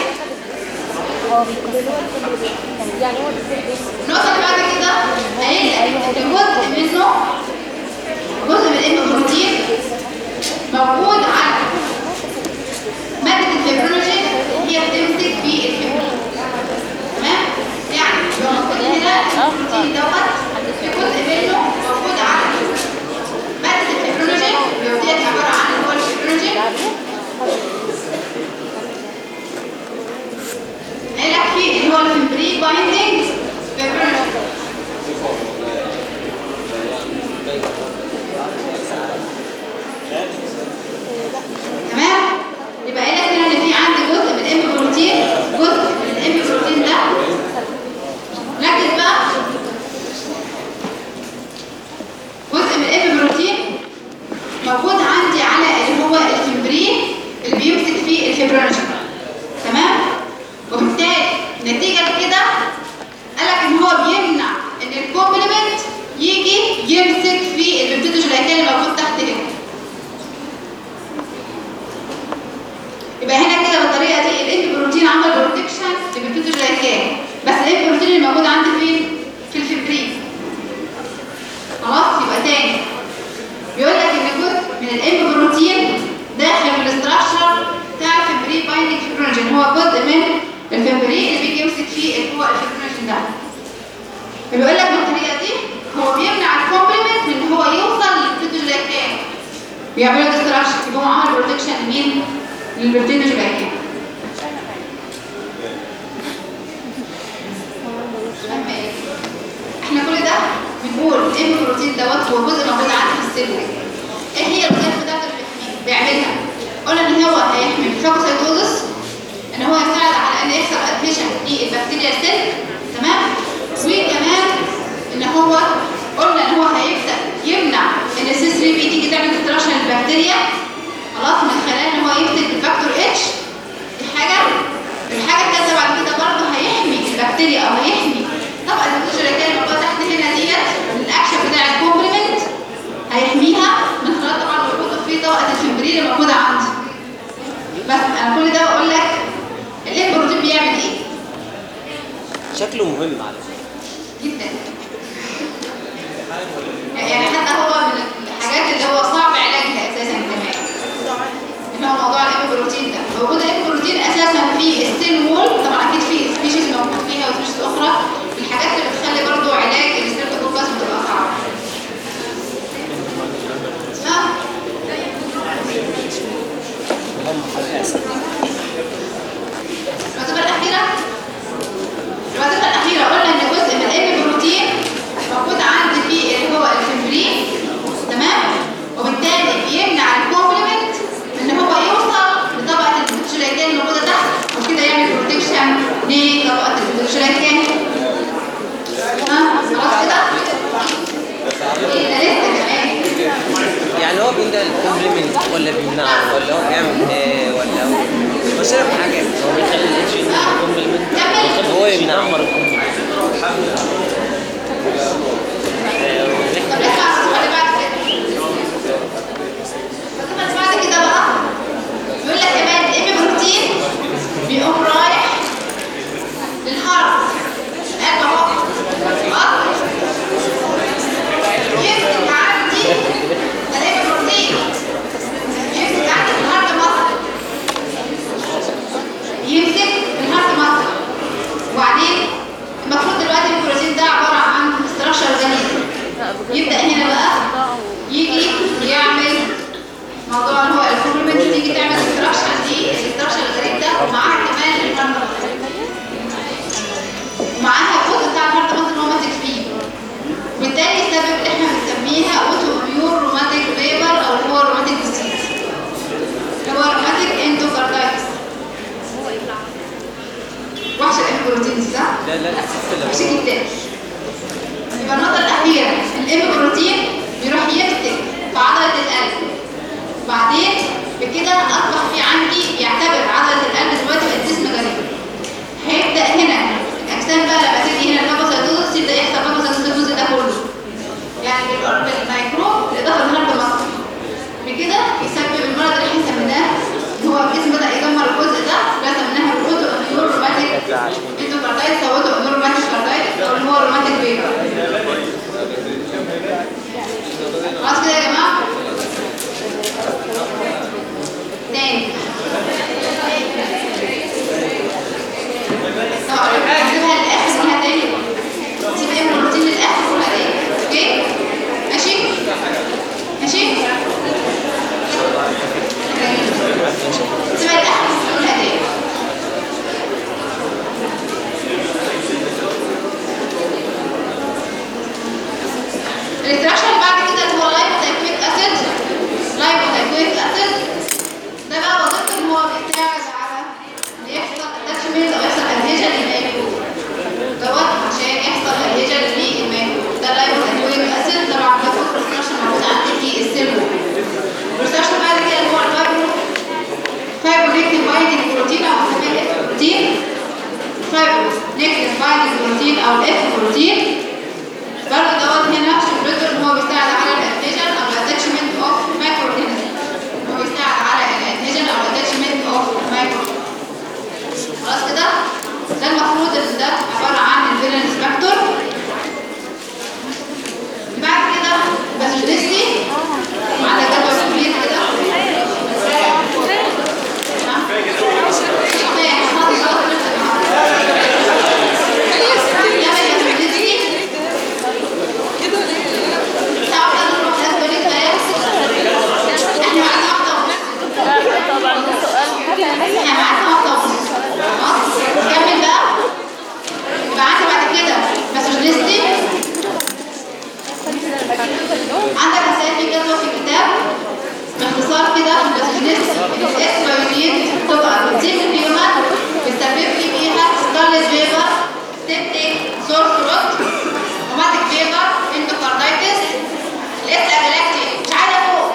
النقطة اللي بعد كده قايل لك ان جزء من البروتين موجود على مادة الفيبرينوجين هي بتمسك في الفيبرين. تمام؟ يعني لو موجود هنا البروتين دوت في جزء منه موجود على مادة الفيبرينوجين وديت عبارة عن هو الفيبرينوجين. قال لك في اللي هو الفيبرين بايندينج فيبرينوجين. تمام؟ يبقى قال لك هنا ان في عندي جزء من الام بروتين، جزء من الام بروتين ده ركز بقى، جزء من الام بروتين موجود عندي على اللي هو الفيبرين اللي بيمسك فيه الفيبرينوجين. تمام؟ وبالتالي نتيجه لكده قال لك ان هو بيمنع ان الكومبلمنت يجي يمسك في البيبتيدوجلايكان اللي موجود تحت هنا. يبقى هنا كده بالطريقه دي الام بروتين عمل بروتكشن للبيبتيدوجلايكان، بس الام بروتين اللي موجود عندي فين؟ في الفيبرين. خلاص؟ يبقى تاني بيقول لك ان جزء من الام بروتين داخل في الاستراكشر بتاع الفيبرين بايندينج فيبرينوجين، هو جزء من الفيبرين اللي بيجي يمسك فيه اللي هو الفيبرينوجين ده. بيقول لك بالطريقه دي هو بيمنع الكومبلمنت من ان هو يوصل للبيبتيدوجلايكان بيعمل له ديستراكشن، يبقى هو عمل بروتكشن لمين؟ للبيبتيدوجلايكان. احنا كل ده بنقول الام بروتين دوت هو جزء موجود عندي في السيل. ايه هي الوظائف بتاعته اللي بيعملها؟ قلنا ان هو هيحمي الفاجوسايتوزس، ان هو يساعد على ان يحصل ادهيشن للبكتيريا سيل. تمام؟ وكمان ان هو قلنا ان هو هيبدا يمنع ان السي 3 بي تيجي تعمل ديستراكشن للبكتيريا. خلاص؟ من خلال ان هو يقتل الفاكتور اتش. الحاجه الثالثه بعد كده برضه هيحمي البكتيريا او هيحمي طبقه البيبتيدوجلايكان اللي موجوده تحت هنا ديت من الاكشن بتاع الكومبلمنت، هيحميها من خلال طبعا وجوده في طبقه الفيبرين اللي موجوده عندي. بس انا كل ده بقول لك الام بروتين بيعمل ايه؟ شكله مهم على فكره جدا. يعني حتى هو من الحاجات اللي هو صعب علاجها اساسا كمان. اللي هو موضوع الام بروتين ده، وجود الام بروتين اساسا في السيل وول، طبعا اكيد في سبيشيز موجود فيها وسبيشيز اخرى، الحاجات اللي بتخلي برضه علاج الستريبتوكوكس بتبقى صعبه. الوظيفة الأخيرة قلنا إن جزء من الام بروتين موجود عندي في اللي هو الفيبرين. تمام؟ وبالتالي بيمنع الكومبلمنت إن هو يوصل لطبقة البيبتيدوجلايكان الموجودة تحت، وكده يعمل بروتكشن لطبقة البيبتيدوجلايكان. خلاص كده؟ إيه ده لسه كمان. يعني هو بيمنع الكومبلمنت ولا بيمنعه ولا هو بيعمل ايه ولا هو مش عارف حاجه؟ هو بيخلي الاتش الكومبلمنت هو يمنعه الكومبلمنت. بعد كده بقى يقول لك كمان الام بروتين بيقوم رايح للهارت قلب اهو يمسك عندي الام بروتين، يمسك عندي في الهارت مصر، يمسك في الهارت مصر. وبعدين المفروض دلوقتي البروتين ده عباره عن استراكشر غريب، يبدا هنا بقى يجي يعمل موضوع اللي هو الكومبلمنت، تيجي تعمل استراكشر دي الاستراكشر الغريب ده، ومعاها كمان الهارت ومعاها الجزء بتاع الهارت مصر اللي هو ماسك فيه. وبالتالي السبب اللي احنا بنسميها اوتو اميون روماتيك فيبر او اللي هو روماتيك ديزيز اللي هو روماتيك اندوكاردايتس. وحشه الام بروتين صح؟ لا وحشه جدا. يبقى النقطه الاخيره الام بروتين بيروح يمسك في عضله القلب، وبعدين بكده كده اصبح في عندي بيعتبر عضله القلب دلوقتي بقت جسم غريب. هيبدا هنا الاجسام بقى لما تيجي هنا الفاجوسايتوزس يبدا يحصل فاجوسايتوزس ده كله، يعني بالميكروب بالاضافه للهرب المصري. بكده يسبب المرض اللي احنا سميناه ان هو الجسم بدا يدمر الجزء ده اللي سميناها الاوتو اميون روماتيك اندوكاردايتس او اوتو اميون روماتيك كاردايتس او اللي هو روماتيك فيبر. خلاص كده يا جماعه؟ تاني هسيبها للاخر قولها تاني، سيب ايه البروتين للاخر قولها تاني. اوكي ماشي ماشي سيبها للاخر قولها تاني. الاستراكشر بعد كده اللي هو لايبوتايكويك اسيد. لايبوتايكويك اسيد ده بقى وظيفته ان هو بيساعد على ان يحصل اتاتشمنت او يحصل ادهيجن للميكروب دوت عشان يحصل ادهيجن للميكروب. ده لايبوتايكويك اسيد طبعا ده فوق الاستراكشر موجود عندي في السيل وول. الاستراكشر بعد كده اللي هو الفايبرونيكتين بايندينج بروتين او بنسميه الاف بروتين. فايبرونيكتين بايندينج بروتين او الاف بروتين برضه دوت هنا شغلته ان هو بيساعد على الادهيجن او الاتاتشمنت اوف مايكرو اورجانيزم. هو بيساعد على الادهيجن او الاتاتشمنت اوف مايكرو. خلاص كده؟ ده المفروض ان ده عباره عن الفيرنس فاكتور. بعد كده باثوجينيستي على جدول كبير كده. نكمل بقى. يبقى عندي بعد كده باثوجينيستي. عندك رسائل في جدول في الكتاب باختصار كده. الباثوجينيستي الاس بايوجين تبقى بتزيد الهيومن بتسبب لي فيها سكارلت فيبر، سيبتيك، سور ثروت، روماتيك فيبر، اندوكاردايتس. الاس اجلاكتي مش عايزه فوق.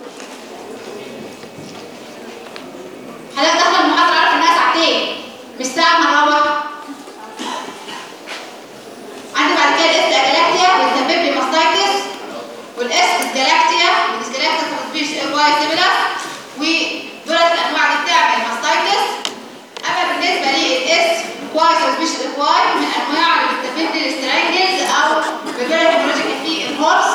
حضرتك داخله المحاضره عارف انها ساعتين مش ساعه هنروح. عندي بعد كده الاس اجلاكتيا بتسبب لي ماستايتس، والاس جالاكتيا والاسجلاكتيا سبيش اكواي سيميلر، ودولت الانواع اللي بتعمل ماستايتس. اما بالنسبه للاس كواي سبيش اكواي من انواع اللي بتسبب لي السترانجلز او بيبيرال هيموراجيك في الهورس.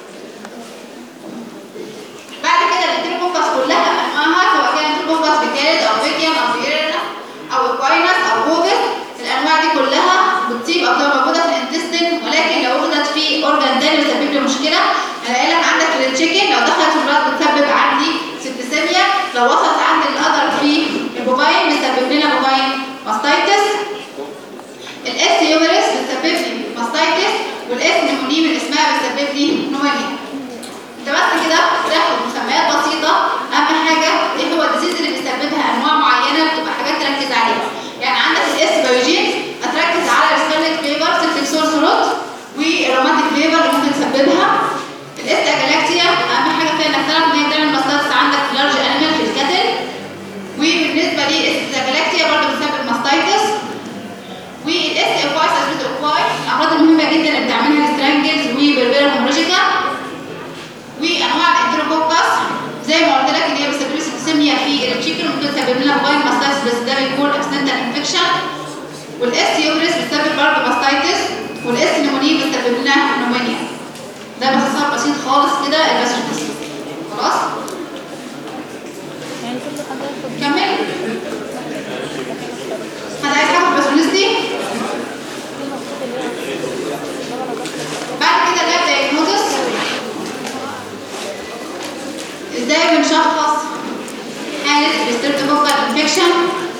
بعد كده الانتروبوكس كلها انواعها سواء كان انتروبوكس بكالد او فيكيان او فيرنا او اكواينس او بوفيس. الانواع دي كلها بتصيب او بتبقى موجوده في الانتستين، ولكن لو وجدت في اورجان تاني بتسبب لي مشكله. هلاقي لك عندك التشيكن لو دخلت في البلد بتسبب عندي سبتسيميا، لو وصلت عند القدر في البوفاين بتسبب لنا بوفاين ماستايتس. الاس يوميرس بتسبب لي ماستايتس، والاس نيموني من اسمها بتسبب لي نومونيا. انت بس كده بتاخد مسميات بسيطه. اهم حاجه ايه هو الديزيز اللي بيسببها انواع معينه بتبقى حاجات تركز عليها. يعني عندك الاس بايوجين هتركز على السكارلت فيبر، سيبتيك سور ثروت، والروماتيك فيبر اللي ممكن تسببها. الاس جالاكتيا اهم حاجه فيها انك تعرف ان هي بتعمل ماستايتس عندك في لارج انيمال في الكاتل. وبالنسبه للاس جالاكتيا برضه بتسبب ماستايتس. والاس اكواي سبيس اكواي الامراض المهمه جدا اللي بتعملها السترانجلز وبربيرال هيموراجيكا. وانواع الانتروبوكس زي ما قلت لك ان هي بتسبب لي سيبتسيميا في التشيكن وممكن تسبب لنا بوفاين ماستايتس بس ده بيكون اكسيدنتال انفكشن. والاس يوبريس بتسبب برضه ماستايتس، والاس نيموني بتسبب لنا نومونيا. ده باختصار بسيط خالص كده الباثوجينيستي. خلاص؟ كمل. حد عايز حاجه في الباثوجينيستي؟ بعد كده اللاب دايجنوزس. ازاي بنشخص حاله الستريبتوكوكال انفكشن؟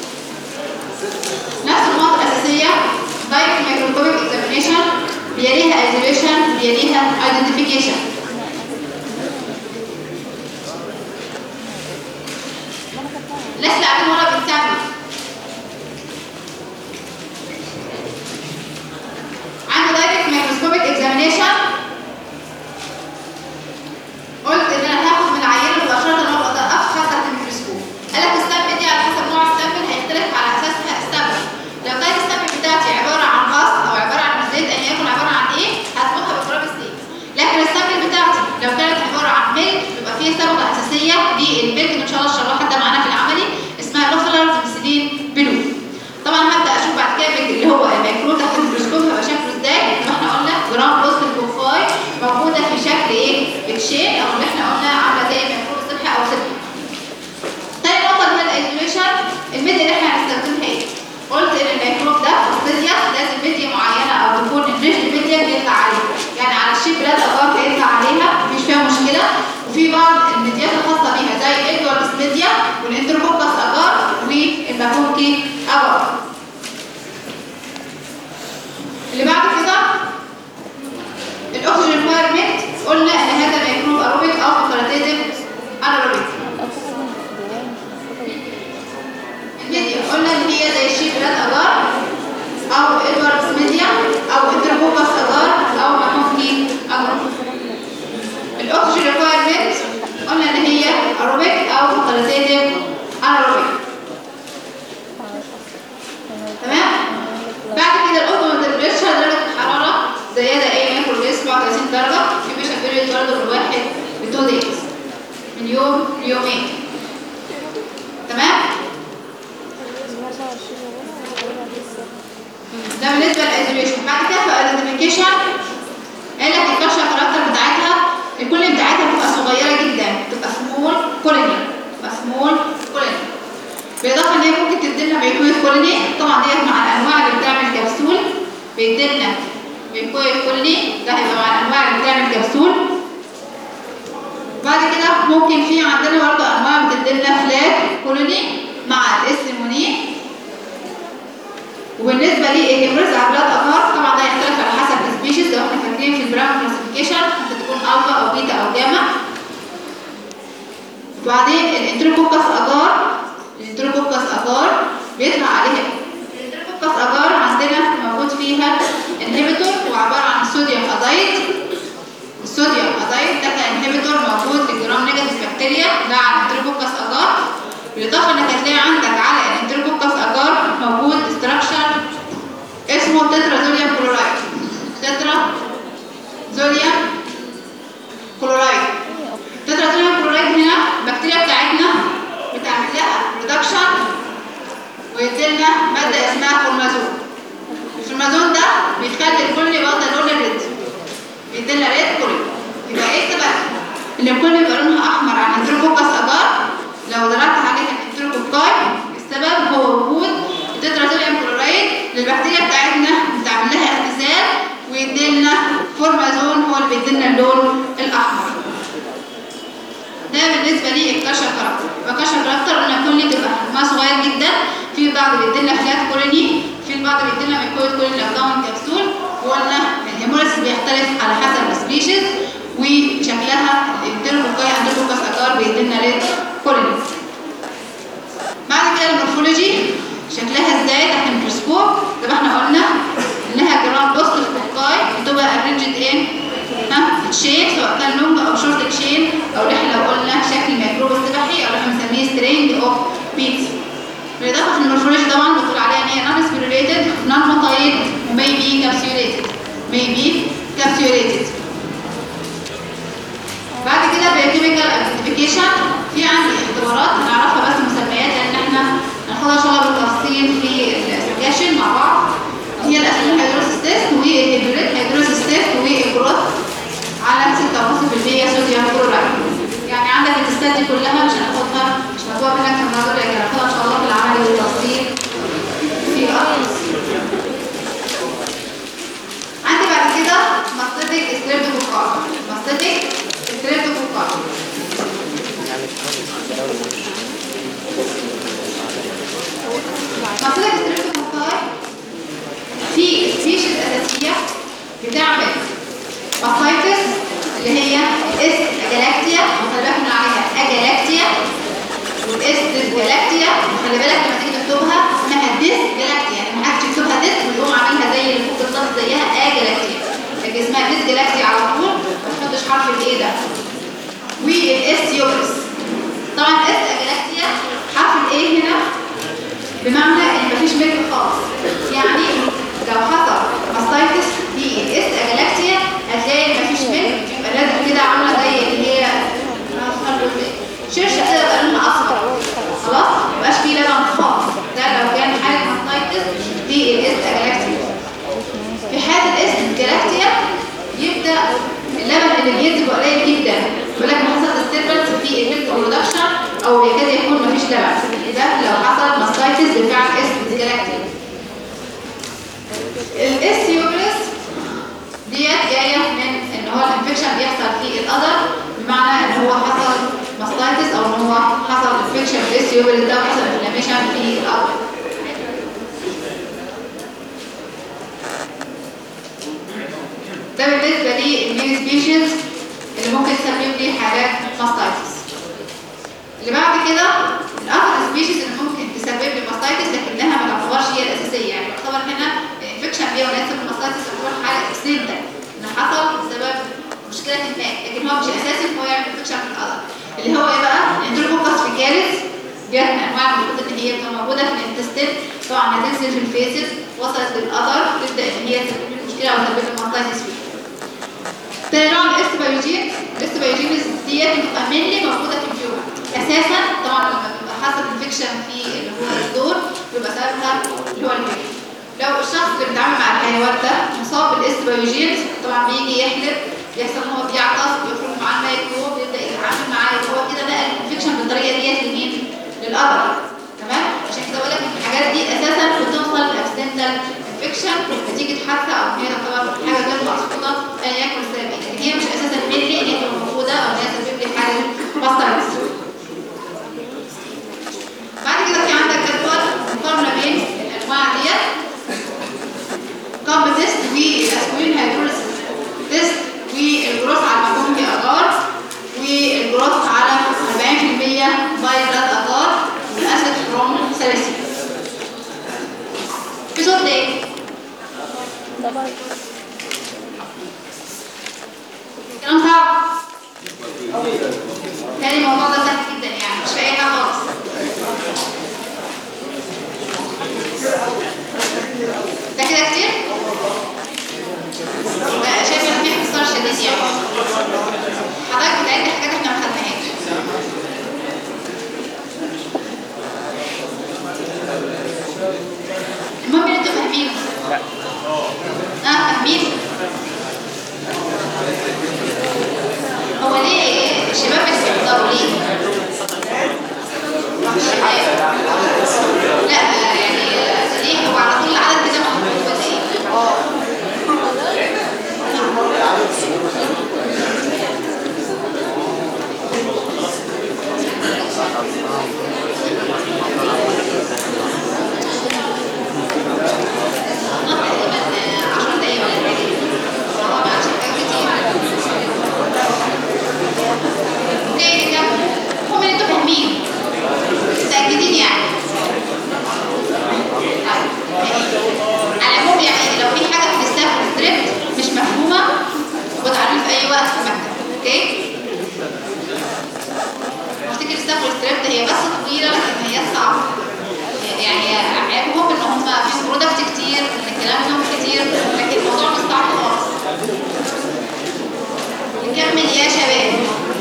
نفس النقط الاساسيه. دايركت مايكروسكوبيك اكزامينيشن، بيليها ايزوليشن، بيليها ايدنتيفيكيشن. الناس اللي قاعدين ورا بتساعدنا. عندي دايركت مايكروسكوبيك اكزامينيشن. قلت ان انا هاخد من العينه مباشره ان انا ابدا افحص تحت الميكروسكوب. دي البنت ان شاء الله الشرايح حتى معانا في العملي اسمها لوفلرز ميثيلين بلو. طبعا هبدا اشوف بعد كده اللي هو الميكرو تحت الميكروسكوب هيبقى شكله ازاي. احنا قلنا جرام بوست البوفاي موجوده في شكل ايه؟ بتشين او اللي احنا قلنا عامله زي الميكرو الصبح او صبح. تاني نقطه اللي هي الايزوليشن. الميديا اللي احنا هنستخدمها ايه؟ قلت ان الميكروب ده فاستيديا لازم ميديا معينه او تكون الريجل ميديا بيطلع عليها، يعني على الشيب بلاد اجار بيطلع عليها مفيش فيها مشكله، وفي بعض الميديات الخاصه بيها زي الادواردز ميديا والانتركوكس اجار والماكوكي اجار. اللي بعد كده الاكسجين ريكويرمنت. قلنا ان هذا ميكروب اروبيك او فيكولاتيف اناروبيك. الميديا قلنا ان هي زي الشيب بلاد اجار او ادواردز ميديا او انتركوكس اجار او ماكوكي اجار. الاكسجين ريكويرمنت قلنا ان هي اروبيك او فيكولاتيف اناروبيك. تمام. بعد كده الاوتومات تمبريتشر درجه الحراره زياده ايه مايكرو 37 درجه في ميشن بيريود برضه من 1 ل 2 دايز من يوم ليومين. تمام. ده بالنسبه للايزوليشن. بعد كده في الايدنتيفيكيشن قال لك الكالتشر كاركتر بتاعتها الكل بتاعتها بتبقى صغيره جدا، بتبقى سمول كولوني، بتبقى سمول كولوني. بالاضافه ان هي ممكن تديلنا ميكرويف كولوني. طبعا ديت مع الانواع اللي بتعمل كبسول بيديلنا ميكرويف كولوني، ده هيبقى مع الانواع اللي بتعمل كبسول. بعد كده ممكن في عندنا برضه انواع بتديلنا فلات كولوني مع الاسمونين. وبالنسبه للهيموريز على بلاد اجار طبعا ده يختلف على حسب السبيشيز. لو احنا فاكرين في البراون كلاسيفيكيشن ممكن تكون الفا او بيتا او جاما. وبعدين الانتركوكس اجار، الانتركوكس اجار بيطلع عليها الانتركوكس اجار عندنا موجود فيها انهبيتور وعباره عن صوديوم ازايد. الصوديوم ازايد ده كانهبيتور موجود للجرام نيجاتيف بكتيريا ده على الانتركوكس اجار. بالاضافه انك هتلاقي عندك على الانتركوكس اجار موجود استراكشر اسمه تترازوليوم كلورايد. تترازوليوم كلورايد. التترازوليوم كلورايد هنا البكتيريا بتاعتنا بتعمل لها ريدكشن ويديلنا ماده اسمها فورمازون. الفورمازون ده بيخلي الكل يبقى لون الريد، بيديلنا ريد كل. يبقى ايه السبب؟ ان الكل بيبقى لونها احمر على الانتركوكس اجار. لو درجت عليها الانتركوكاي السبب هو وجود التترازوليوم كلورايد للبكتيريا بتاعتنا بتعمل لها اختزال ويديلنا فورمازون هو اللي بيديلنا اللون الاحمر. ده بالنسبه للكالتشر كاركتر. الكالتشر كاركتر قلنا كل تبقى حجمها صغير جدا، في بعض بيديلنا فلات كولوني، في البعض بيديلنا ميكرويد كولوني لو كون كبسول. وقلنا الهيموريس بيختلف على حسب السبيشيز وشكلها. الانتركوكاي انتركوكس اجار بيديلنا ريد كولوني. بعد كده المورفولوجي شكلها ازاي تحت الميكروسكوب. زي ما احنا قلنا انها جرام بوست الكوكاي بتبقى ارينجد ان تشين سواء كان لونج او شورت تشين او اللي احنا لو قلنا شكل ميكروب السبحي او اللي احنا بنسميه سترينج اوف بيتس. بالاضافه في المورفولوجي طبعا بتقول عليها ان هي نون سبيروليتد نون موتايد وماي بي كابسيوليتد. بعد كده بيوكيميكال ايدنتيفيكيشن. في عندي اختبارات هنعرفها بس مسميات لان احنا هناخدها ان شاء الله بالتفصيل في السكاشن مع بعض. هي الاسيد هيدروسيس تيست والهيدروليت هيدروسيس تيست والجروث على 6.5% صوديوم كلورايد. يعني عندك التستات دي كلها مش هناخدها، مش مطلوب منك في النظر لكن هناخدها ان شاء الله في العملي والتفصيل في الارض. عندي بعد كده ماستيتيك ستريبتوكوكاي. ماستيتيك ستريبتوكوكاي ماستيتيك ستريبتوكوكاي في سبيشيز اساسيه بتعمل ماستيتس اللي هي اس اجالاكتيا. وخلي بالك من عليها اجالاكتيا والاس ديسجالاكتيا. وخلي بالك لما تيجي تكتبها اسمها ديسجالاكتيا، يعني ما حدش يكتبها ديس ويقوم عاملها زي اللي فوق بالظبط زيها اجالاكتيا، لكن اسمها ديسجالاكتيا على طول ما تحطش حرف الايه ده. والاس يوبرس طبعا اس اجالاكتيا حرف الايه هنا بمعنى ان مفيش ملك خالص. يعني لو حصل ماستيتس في الاس اجالاكتيا هتلاقي مفيش ملك، يبقى لازم كده عامله زي اللي هي شرشه هو حصل انفكشن في الاس يوبرس ده وحصل انفلاميشن في الأرض. ده بالنسبة للمين سبيشيز اللي ممكن تسبب لي حالات ماستايتس. اللي بعد كده الأخر سبيشيز اللي ممكن تسبب لي ماستايتس لكنها ما تعتبرش هي الأساسية، يعني تعتبر هنا انفكشن بيه وناسب الماستايتس تعتبر حالة اكسيدنتال إن حصل بسبب مشكلة ما، لكن هو مش أساسي إن هو يعمل انفكشن في الأذر. اللي هو إيه بقى؟ الانتروكوكس فيكاليس ديت من أنواع المفروض إن هي بتبقى موجودة في الانتستين، طبعا هتنزل في الفيسز وصلت للأذر تبدأ إن هي تسبب لي مشكلة أو تسبب لي ماستايتس فيه. تاني نوع الاستبايوجين، الاستبايوجينز ديت بتبقى مينلي موجودة في الهيومن أساسا، طبعا لما بيبقى حصل انفكشن في اللي هو الدور بيبقى سببها اللي هو الهيومن. لو الشخص اللي بيتعامل مع الحيوان ده مصاب بالاستبايوجينز طبعا بيجي يحلب، بيحصل ان هو بيعطس، بيخرج معاه الميكروب، بيبدا يتعامل معاه، هو كده نقل الانفكشن بالطريقه ديت لمين؟ للأذر. تمام؟ عشان كده بقول لك ان الحاجات دي اساسا بتوصل لاكسيدنتال انفكشن نتيجه حادثه او هي تعتبر حاجه غير مقصوده ايا يكن السبب، لكن هي مش اساسا مينلي ان هي تبقى موجوده او ان هي تسبب لي حاله ماستايتس. بعد كده في عندك جدول مقارنه بين الانواع ديت، كامب تيست والاسكوين هيدروليسيس تيست والجروث على المفهوم في اثار والجروث على 40% باي بلاد اثار والاسيد فروم ساليسيل. في صوت ايه؟ كلام صعب؟ تاني الموضوع ده سهل جدا يعني مش في اي حاجه خالص. ده كده كتير؟ لا شايف ان في اختصار شديد يعني. حضرتك بتعد حاجات احنا ما خدناهاش. المهم ان انتوا فاهمين. لا. فاهمين؟ هو ليه الشباب مش بيحضروا ليه؟ لا يعني ليه هو على طول العدد كده محدود ولا ايه؟ متأكدين يعني؟ على العموم يعني لو في حاجة في الستاف والستريبت مش مفهومة بتعرفي في أي وقت في المكتب، أوكي؟ افتكر الستاف والستريبت هي بس طويلة لكن هي صعبة. يعني عيبهم إن هم فيهم برودكت كتير، إن كلامهم كتير، لكن الموضوع مش صعب خالص. نكمل يا شباب.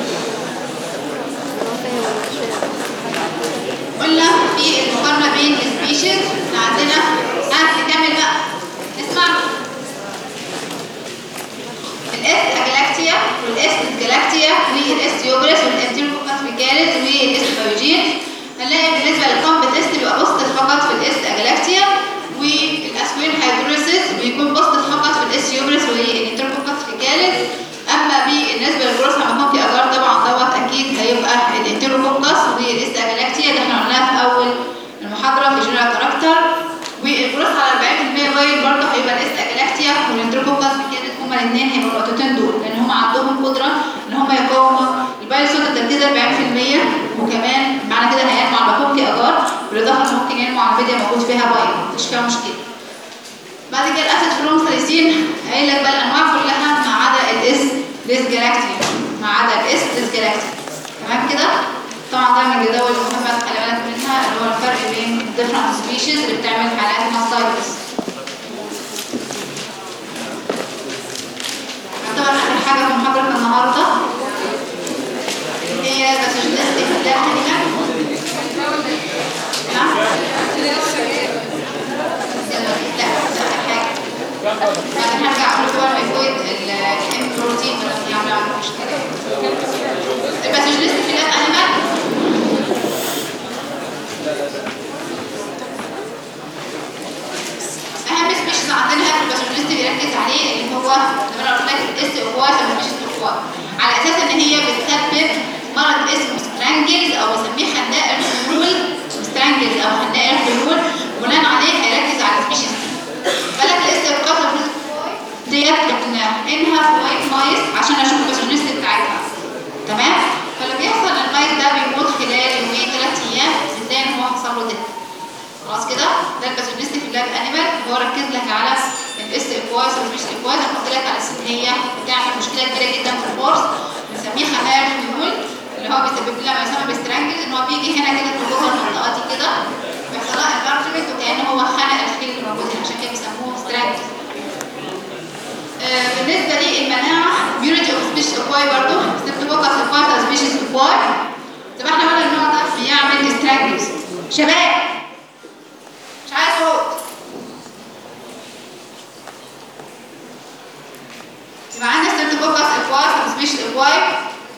قلنا في المقارنة بين السبيشيز عندنا نكمل بقى نسمع الاس اجلاكتيا والاس جلاكتيا والاس يوبرس والانتيروكوكس فيكاليس والاس بايوجين. هنلاقي بالنسبة للكامب تيست بيبقى بوزيتيف فقط في الاس اجلاكتيا، والاسكوين هيدروليسيس بيكون بوزيتيف فقط في الاس يوبرس والانتيروكوكس فيكاليس. اما بالنسبه للجروث هرمون في اجار طبعا دوت اكيد هيبقى الانتيروكوكس والاس اجلاكتيا اللي احنا قلناها في اول المحاضره في جنرال كاركتر. والجروث على 40% بايل برضه هيبقى الاس اجلاكتيا والانتيروكوكس فيكاليس، هما الاثنين هيبقوا النقطتين دول لان هما عندهم قدره ان هما يقاوموا البايل صوت التركيز 40%، وكمان معنى كده هينمو على المفهوم في اجار، بالاضافه ان ممكن ينمو على الميديا موجود فيها بايل مش فيها مشكله. بعد كده الاسيد فروم ساليسين قايل لك بقى الانواع كلها ما عدا الاس جلاكتيا، ما عدا الاس جلاكتيا. تمام كده؟ طبعا ده من الجداول المهمه تخلي بالك منها اللي هو الفرق بين الديفرنت سبيشيز اللي بتعمل حالات ماستايتس. طبعا اخر حاجه في محاضره النهارده هي باسوجينستيك كلينيكال. نعم؟ لا ده اخر حاجه. بعدين هرجع اقول لكم الميكويد الام بروتين اللي عامله مشكله. الباسوجينستيك في الانيمال اهم سبيشيز عندنا في الباسوجينستيك بيركز عليه اللي هو زي ما انا قلت لك الاس اوكوار سبيشيز اوكوار. بلاك انيمال، هو ركز لك على الاس اكوايز والسبيش اكوايز، قلت لك على ان هي بتعمل مشكله كبيره جدا في الفورس، بنسميه خلايا الخيول، اللي هو بيسبب لنا ما يسمى بسترانجل، ان هو بيجي هنا كده في جوه المنطقه دي كده بيحصل لها انفارجمنت وكأن هو خنق الخيل اللي موجود هنا، عشان كده بيسموه سترانجل. بالنسبه للمناعه immunity of species acquired برضه ستريبتوكوكس acquired species acquired، زي ما احنا قلنا النوع ده بيعمل سترانجلز. شباب مش عايز صوت. يبقى عندنا ستريبتوكوكس acquired species acquired.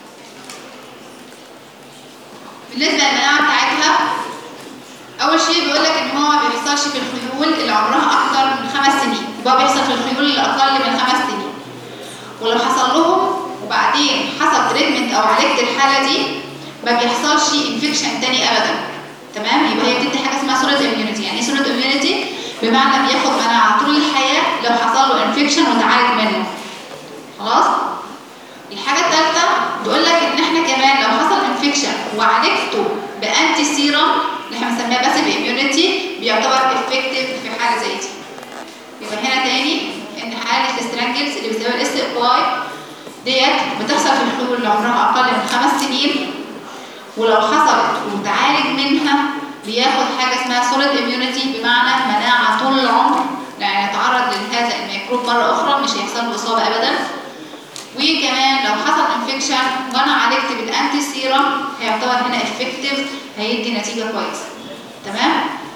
بالنسبه للمناعه بتاعتها، اول شيء بيقول لك ان هو ما بيحصلش في الخيول اللي عمرها اكتر من 5 سنين، يبقى بيحصل في الخيول اللي اقل من 5 سنين، ولو حصل لهم وبعدين حصل تريتمنت او عالجت الحاله دي ما بيحصلش انفكشن تاني ابدا. تمام؟ يبقى هي بتدي حاجه اسمها سوليد اميونيتي. يعني ايه سوليد اميونيتي؟ بمعنى بياخد مناعه طول الحياه لو حصل له انفكشن وتعالج منه. خلاص؟ الحاجه الثالثه بيقول لك ان احنا كمان لو حصل انفكشن وعالجته بانتي سيرم اللي احنا بنسميها باسيف اميونيتي بيعتبر افكتيف في حاله زي دي. يبقى هنا تاني ان حاله السترانجلز اللي بتسبب الاس واي ديت بتحصل في الخيول اللي عمرها اقل من 5 سنين، ولو حصلت وتعالج منها بياخد حاجه اسمها سوليد اميونيتي، بمعنى مناعه طول العمر، يعني يتعرض لهذا الميكروب مره اخرى مش هيحصل له اصابه ابدا. وكمان لو حصل انفكشن وانا عالجت بالانتي سيرم هيعتبر هنا افكتيف، هيدي نتيجه كويسه. تمام؟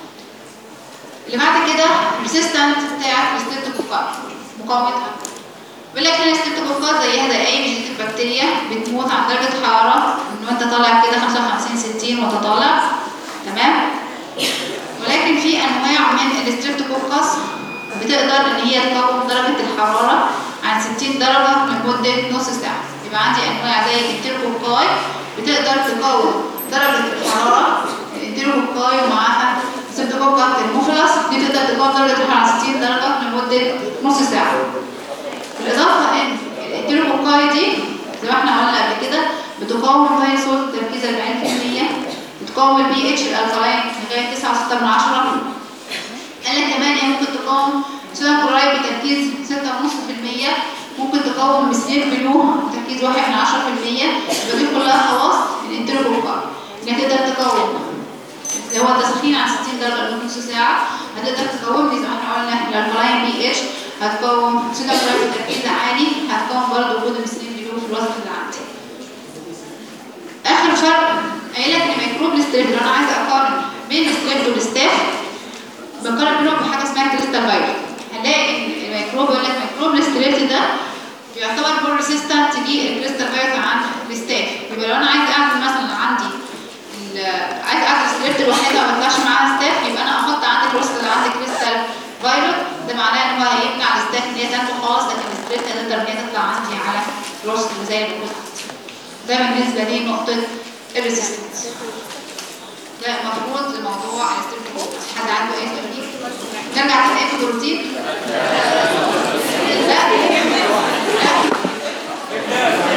اللي بعد كده الريسيستنت بتاعت الستريبتوكوكات، مقاومتها. بيقول لك هنا الستريبتوكوكات زيها زي اي فيجيتيف بكتيريا بتموت عند درجه حراره ان انت طالع كده 55 60 وانت طالع. تمام؟ ولكن في انواع من الستريبتوكوكس بتقدر ان هي تقاوم درجه الحراره عن 60 درجه لمده نص ساعه. يبقى عندي انواع زي الانتيروكوكاي بتقدر تقاوم درجه الحراره، الانتيروكوكاي ومعاها ستريبتوكوكس الموفيلس دي تقدر تقاوم درجه الحراره عن 60 درجه لمده نص ساعه. بالاضافه ان الانتيروكوكاي دي زي ما احنا قلنا قبل كده بتقاوم الفيروسات تركيز 40%، بتقاوم البي اتش الالكالاين لغايه 9.6، قال لك كمان هي ممكن تقاوم صوديوم كلورايد بتركيز 6.5%، ممكن تقاوم مسنين بلو بتركيز 1/10%. يبقى دي كلها خواص الانتيروكوكاي، انها تقدر تقاوم اللي هو التسخين عن 60 درجه لمده نص ساعه، هتقدر تقاوم دي زي ما احنا قلنا الالكالاين بي اتش، هتقاوم صوديوم كلورايد بتركيز عالي، هتقاوم برضه وجود مسنين بلو في الوصف اللي عندي. اخر فرق قايل لك ان ميكروب الستريب، لو انا عايزه اقارن بين الستريب والستاف بقارن بينهم بحاجه اسمها كريستال فيروس، هنلاقي ان الميكروب يقول لك ميكروب الستريب ده بيعتبر مور ريسيستنت للكريستال فيروس عن الستاف. يبقى لو انا عايزه اعمل مثلا عندي عايزه اعمل الستريب الوحيده ما بطلعش معاها ستاف، يبقى انا احط عندي الوسط اللي عندي كريستال فيروس، ده معناه ان هو هيمنع الستاف ان هي تنمو خالص، لكن الستريب تقدر ان هي تطلع عندي على الوسط اللي زي اللي موجود عندي. ده بالنسبه لنقطه الريسيستنس. ده المفروض لموضوع الستريبتوكوكس. حد عنده اي سؤال؟ نرجع تاني في الروتين؟ لا